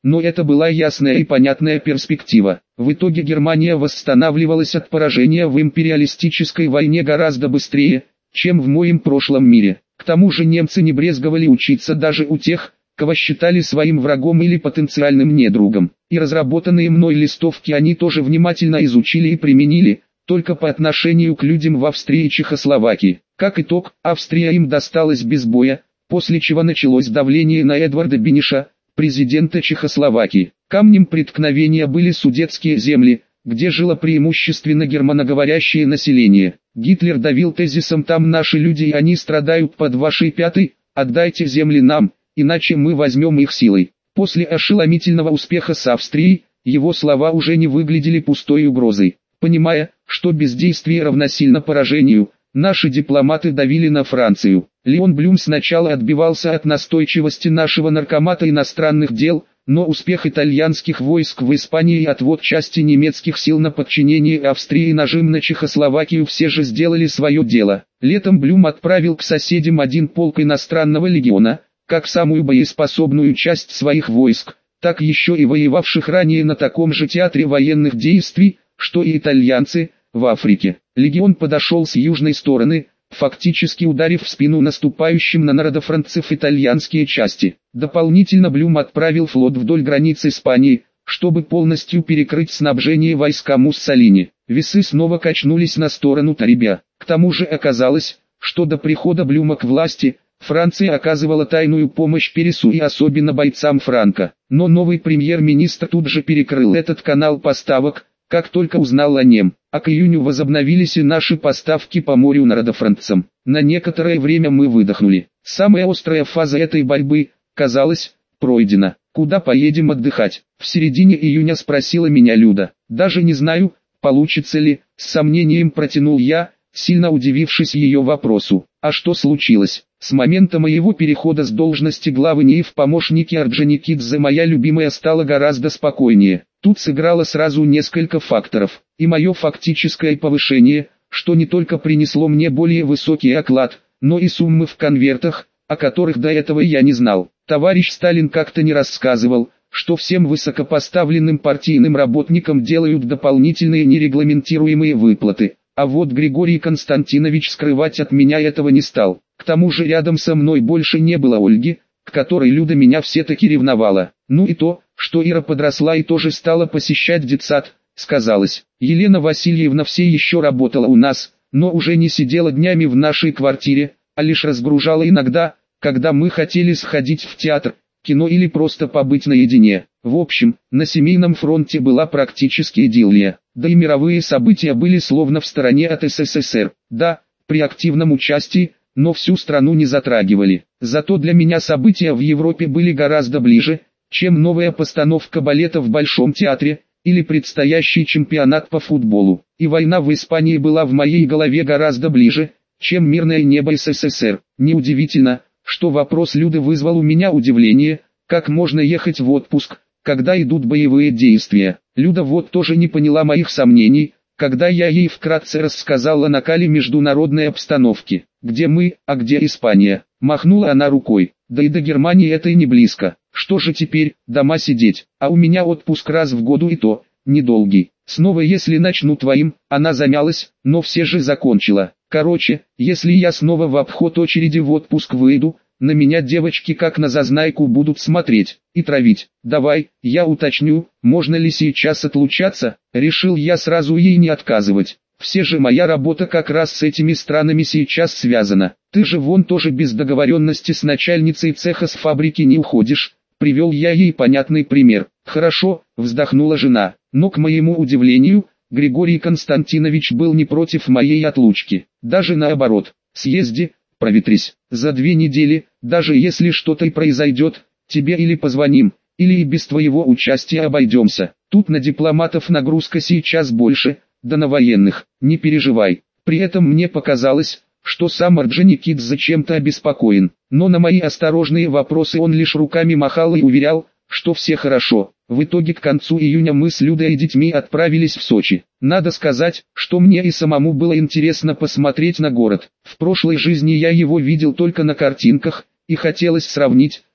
но это была ясная и понятная перспектива. В итоге Германия восстанавливалась от поражения в империалистической войне гораздо быстрее, чем в моем прошлом мире. К тому же немцы не брезговали учиться даже у тех, кого считали своим врагом или потенциальным недругом. И разработанные мной листовки они тоже внимательно изучили и применили, только по отношению к людям в Австрии и Чехословакии. Как итог, Австрия им досталась без боя, после чего началось давление на Эдварда Бениша, президента Чехословакии. Камнем преткновения были Судетские земли, где жило преимущественно германоговорящее население. Гитлер давил тезисом «там наши люди и они страдают под вашей пятой, отдайте земли нам, иначе мы возьмем их силой». После ошеломительного успеха с Австрией, его слова уже не выглядели пустой угрозой. Понимая, что бездействие равносильно поражению, наши дипломаты давили на Францию. Леон Блюм сначала отбивался от настойчивости нашего наркомата иностранных дел, но успех итальянских войск в Испании и отвод части немецких сил на подчинение Австрии и нажим на Чехословакию все же сделали свое дело. Летом Блюм отправил к соседям один полк иностранного легиона, как самую боеспособную часть своих войск, так еще и воевавших ранее на таком же театре военных действий, что и итальянцы, в Африке. Легион подошел с южной стороны, фактически ударив в спину наступающим на народофранцев итальянские части. Дополнительно Блюм отправил флот вдоль границ Испании, чтобы полностью перекрыть снабжение войска Муссолини. Весы снова качнулись на сторону Торибя. К тому же оказалось, что до прихода Блюма к власти, Франция оказывала тайную помощь Пересу и особенно бойцам Франко. Но новый премьер-министр тут же перекрыл этот канал поставок, как только узнал о нем. А к июню возобновились и наши поставки по морю народофранцам. На некоторое время мы выдохнули. Самая острая фаза этой борьбы, казалось, пройдена. «Куда поедем отдыхать?» В середине июня спросила меня Люда. «Даже не знаю, получится ли», с сомнением протянул я, сильно удивившись ее вопросу. «А что случилось?» С момента моего перехода с должности главы НИИ в помощники Орджоникидзе моя любимая стала гораздо спокойнее. Тут сыграло сразу несколько факторов. И мое фактическое повышение, что не только принесло мне более высокий оклад, но и суммы в конвертах, о которых до этого я не знал. Товарищ Сталин как-то не рассказывал, что всем высокопоставленным партийным работникам делают дополнительные нерегламентируемые выплаты. А вот Григорий Константинович скрывать от меня этого не стал. К тому же рядом со мной больше не было Ольги, к которой Люда меня все-таки ревновала. Ну и то, что Ира подросла и тоже стала посещать детсад, сказалось. Елена Васильевна все еще работала у нас, но уже не сидела днями в нашей квартире, а лишь разгружала иногда, когда мы хотели сходить в театр, кино или просто побыть наедине. В общем, на семейном фронте была практически идиллия. Да и мировые события были словно в стороне от СССР. Да, при активном участии, но всю страну не затрагивали. Зато для меня события в Европе были гораздо ближе, чем новая постановка балета в Большом театре, или предстоящий чемпионат по футболу. И война в Испании была в моей голове гораздо ближе, чем мирное небо СССР. Неудивительно, что вопрос Люды вызвал у меня удивление, как можно ехать в отпуск, когда идут боевые действия. Люда вот тоже не поняла моих сомнений, когда я ей вкратце рассказал о накале международной обстановки. Где мы, а где Испания? Махнула она рукой. Да и до Германии это и не близко. Что же теперь, дома сидеть? А у меня отпуск раз в году и то, недолгий. Снова если начну твоим, она замялась, но все же закончила. Короче, если я снова в обход очереди в отпуск выйду, на меня девочки как на зазнайку будут смотреть и травить. Давай, я уточню, можно ли сейчас отлучаться, решил я сразу ей не отказывать. Все же моя работа как раз с этими странами сейчас связана. Ты же вон тоже без договоренности с начальницей цеха с фабрики не уходишь. Привел я ей понятный пример. Хорошо, вздохнула жена, но к моему удивлению, Григорий Константинович был не против моей отлучки. Даже наоборот, съезди, проветрись. За две недели, даже если что-то и произойдет, тебе или позвоним, или и без твоего участия обойдемся. Тут на дипломатов нагрузка сейчас больше, да на военных, не переживай. При этом мне показалось, что сам Орджоникидзе зачем-то обеспокоен, но на мои осторожные вопросы он лишь руками махал и уверял, что все хорошо. В итоге к концу июня мы с Людой и детьми отправились в Сочи. Надо сказать, что мне и самому было интересно посмотреть на город. В прошлой жизни я его видел только на картинках, и хотелось сравнить,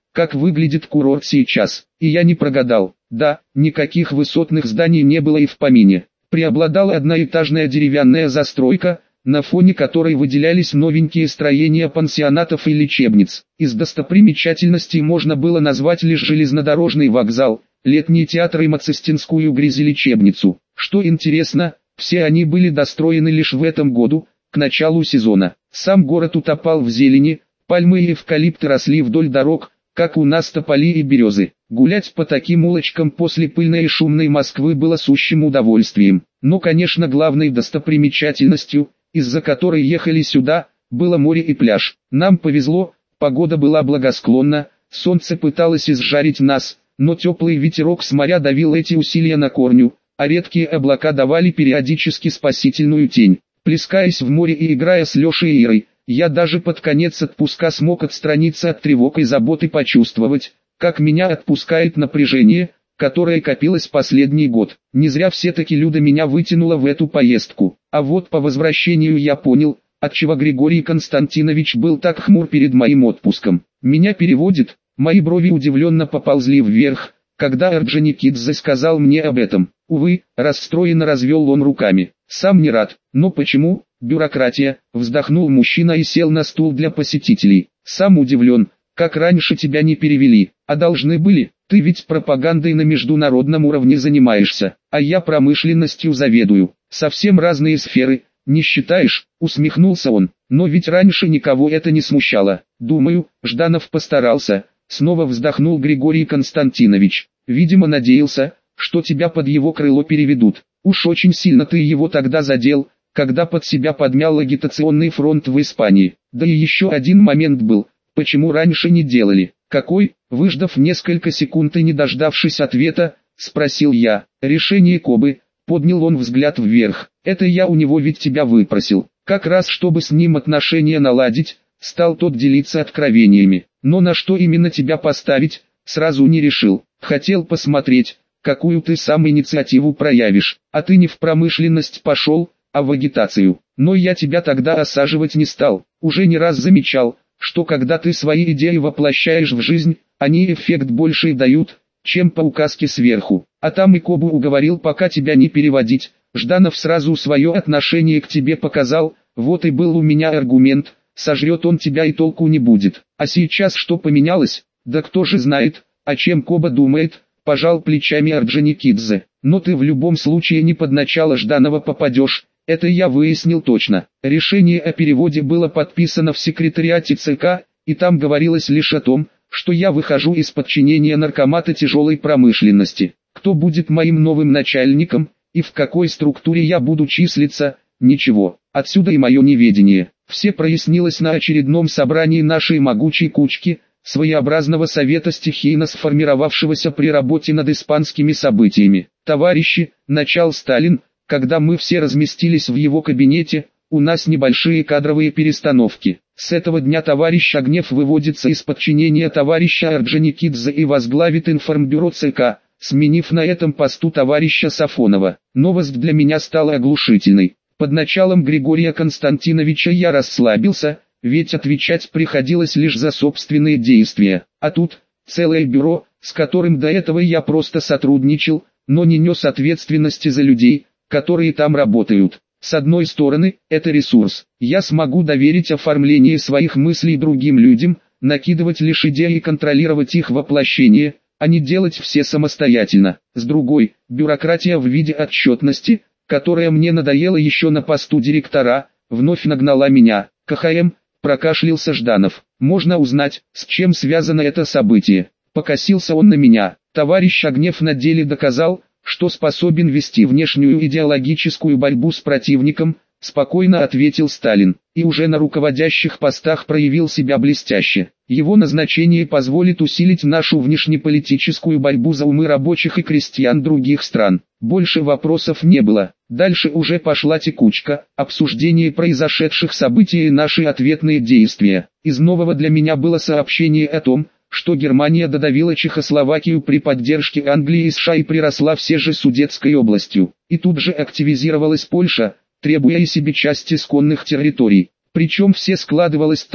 как выглядит курорт сейчас. И я не прогадал. Да, никаких высотных зданий не было и в помине. Преобладала одноэтажная деревянная застройка, на фоне которой выделялись новенькие строения пансионатов и лечебниц. Из достопримечательностей можно было назвать лишь железнодорожный вокзал, летний театр и Мацистинскую грязелечебницу. Что интересно, все они были достроены лишь в этом году, к началу сезона. Сам город утопал в зелени, пальмы и эвкалипты росли вдоль дорог, как у нас тополи и березы. Гулять по таким улочкам после пыльной и шумной Москвы было сущим удовольствием. Но, конечно, главной достопримечательностью, из-за которой ехали сюда, было море и пляж. Нам повезло, погода была благосклонна, солнце пыталось изжарить нас, но теплый ветерок с моря давил эти усилия на корню, а редкие облака давали периодически спасительную тень. Плескаясь в море и играя с Лешей и Ирой, я даже под конец отпуска смог отстраниться от тревог и забот и почувствовать, как меня отпускает напряжение, которое копилось последний год. Не зря все-таки Люда меня вытянула в эту поездку. А вот по возвращению я понял, отчего Григорий Константинович был так хмур перед моим отпуском. Меня переводит, мои брови удивленно поползли вверх, когда Орджоникидзе сказал мне об этом. Увы, расстроенно развел он руками. Сам не рад. Но почему? Бюрократия. Вздохнул мужчина и сел на стул для посетителей. Сам удивлен, как раньше тебя не перевели, а должны были. Ты ведь пропагандой на международном уровне занимаешься, а я промышленностью заведую. Совсем разные сферы, не считаешь? Усмехнулся он. Но ведь раньше никого это не смущало. Думаю, Жданов постарался. Снова вздохнул Григорий Константинович. Видимо, надеялся, что тебя под его крыло переведут. Уж очень сильно ты его тогда задел, когда под себя подмял агитационный фронт в Испании. Да и еще один момент был, почему раньше не делали. Какой? Выждав несколько секунд и не дождавшись ответа, спросил я. Решение Кобы. Поднял он взгляд вверх. Это я у него ведь тебя выпросил. Как раз чтобы с ним отношения наладить, стал тот делиться откровениями. Но на что именно тебя поставить, сразу не решил. Хотел посмотреть, какую ты сам инициативу проявишь. А ты не в промышленность пошел, а в агитацию. Но я тебя тогда осаживать не стал. Уже не раз замечал, что когда ты свои идеи воплощаешь в жизнь, они эффект больше дают, чем по указке сверху. А там и Кобу уговорил пока тебя не переводить. Жданов сразу свое отношение к тебе показал, вот и был у меня аргумент, сожрет он тебя и толку не будет. А сейчас что поменялось? Да кто же знает, о чем Коба думает, пожал плечами Орджоникидзе. Но ты в любом случае не под начало Жданова попадешь. Это я выяснил точно. Решение о переводе было подписано в секретариате ЦК, и там говорилось лишь о том, что я выхожу из подчинения наркомата тяжелой промышленности. Кто будет моим новым начальником, и в какой структуре я буду числиться, ничего. Отсюда и мое неведение. Все прояснилось на очередном собрании нашей могучей кучки, своеобразного совета стихийно сформировавшегося при работе над испанскими событиями. Товарищи, начал Сталин, когда мы все разместились в его кабинете, у нас небольшие кадровые перестановки. С этого дня товарищ Огнев выводится из подчинения товарища Орджоникидзе и возглавит информбюро ЦК, сменив на этом посту товарища Сафонова. Новость для меня стала оглушительной. Под началом Григория Константиновича я расслабился, ведь отвечать приходилось лишь за собственные действия. А тут, целое бюро, с которым до этого я просто сотрудничал, но не нес ответственности за людей, которые там работают. С одной стороны, это ресурс. Я смогу доверить оформление своих мыслей другим людям, накидывать лишь идеи и контролировать их воплощение, а не делать все самостоятельно. С другой, бюрократия в виде отчетности, которая мне надоела еще на посту директора, вновь нагнала меня. КХМ, прокашлялся Жданов. Можно узнать, с чем связано это событие. Покосился он на меня. Товарищ Огнев на деле доказал, что способен вести внешнюю идеологическую борьбу с противником, спокойно ответил Сталин, и уже на руководящих постах проявил себя блестяще. Его назначение позволит усилить нашу внешнеполитическую борьбу за умы рабочих и крестьян других стран. Больше вопросов не было. Дальше уже пошла текучка, обсуждение произошедших событий и наши ответные действия. Из нового для меня было сообщение о том, что Германия додавила Чехословакию при поддержке Англии и США и приросла все же Судетской областью. И тут же активизировалась Польша, требуя и себе часть исконных территорий. Причем все складывалось так,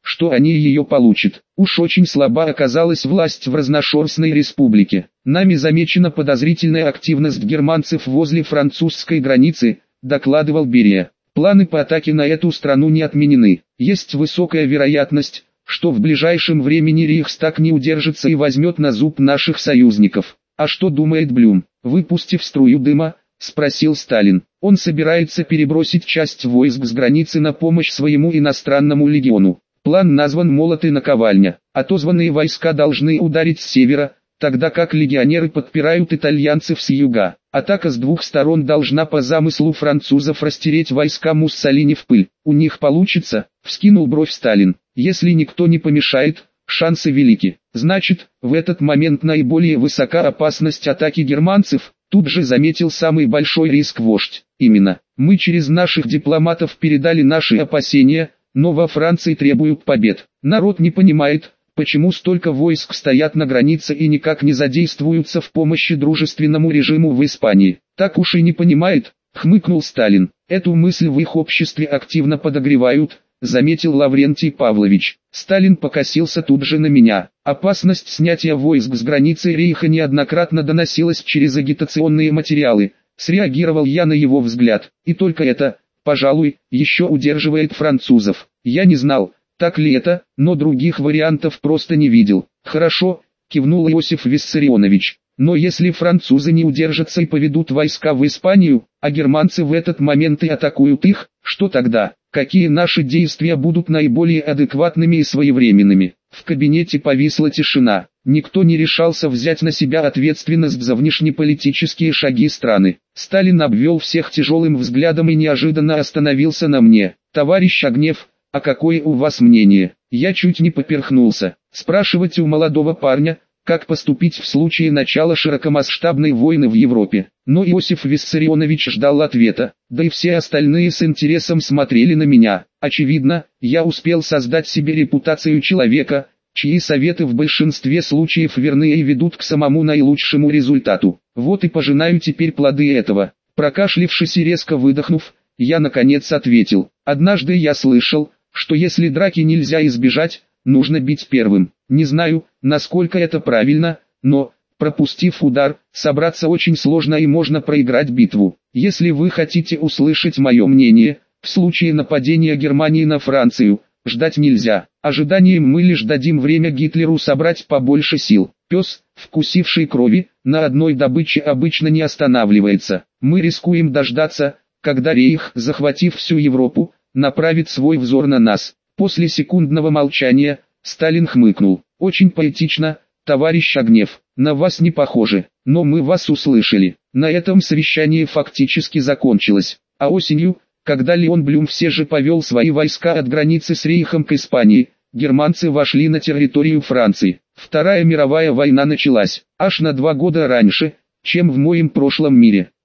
что они ее получат. Уж очень слаба оказалась власть в разношерстной республике. Нами замечена подозрительная активность германцев возле французской границы, докладывал Берия. Планы по атаке на эту страну не отменены. Есть высокая вероятность, что в ближайшем времени Рейхстаг не удержится и возьмет на зуб наших союзников. А что думает Блюм? Выпустив струю дыма, спросил Сталин. Он собирается перебросить часть войск с границы на помощь своему иностранному легиону. План назван «Молот и наковальня». Отозванные войска должны ударить с севера, тогда как легионеры подпирают итальянцев с юга. Атака с двух сторон должна по замыслу французов растереть войска Муссолини в пыль. У них получится, вскинул бровь Сталин. Если никто не помешает, шансы велики. Значит, в этот момент наиболее высока опасность атаки германцев, тут же заметил самый большой риск вождь. Именно, мы через наших дипломатов передали наши опасения, но во Франции требуют побед. Народ не понимает, почему столько войск стоят на границе и никак не задействуются в помощи дружественному режиму в Испании. Так уж и не понимает, хмыкнул Сталин. Эту мысль в их обществе активно подогревают, заметил Лаврентий Павлович. Сталин покосился тут же на меня. Опасность снятия войск с границы Рейха неоднократно доносилась через агитационные материалы. Среагировал я на его взгляд. И только это, пожалуй, еще удерживает французов. Я не знал, так ли это, но других вариантов просто не видел. Хорошо, кивнул Иосиф Виссарионович. Но если французы не удержатся и поведут войска в Испанию, а германцы в этот момент и атакуют их, что тогда? Какие наши действия будут наиболее адекватными и своевременными? В кабинете повисла тишина. Никто не решался взять на себя ответственность за внешнеполитические шаги страны. Сталин обвел всех тяжелым взглядом и неожиданно остановился на мне. «Товарищ Огнев, а какое у вас мнение?» Я чуть не поперхнулся. Спрашивать у молодого парня, как поступить в случае начала широкомасштабной войны в Европе. Но Иосиф Виссарионович ждал ответа, да и все остальные с интересом смотрели на меня. Очевидно, я успел создать себе репутацию человека, чьи советы в большинстве случаев верны и ведут к самому наилучшему результату. Вот и пожинаю теперь плоды этого. Прокашлившись и резко выдохнув, я наконец ответил. Однажды я слышал, что если драки нельзя избежать, нужно бить первым. Не знаю, насколько это правильно, но, пропустив удар, собраться очень сложно и можно проиграть битву. Если вы хотите услышать мое мнение, в случае нападения Германии на Францию, ждать нельзя. Ожиданием мы лишь дадим время Гитлеру собрать побольше сил. Пес, вкусивший крови, на одной добыче обычно не останавливается. Мы рискуем дождаться, когда Рейх, захватив всю Европу, направит свой взор на нас. После секундного молчания, Сталин хмыкнул. «Очень поэтично, товарищ Огнев, на вас не похоже, но мы вас услышали». На этом совещание фактически закончилось, а осенью, когда Леон Блюм все же повел свои войска от границы с Рейхом к Испании, германцы вошли на территорию Франции. Вторая мировая война началась, аж на два года раньше, чем в моем прошлом мире.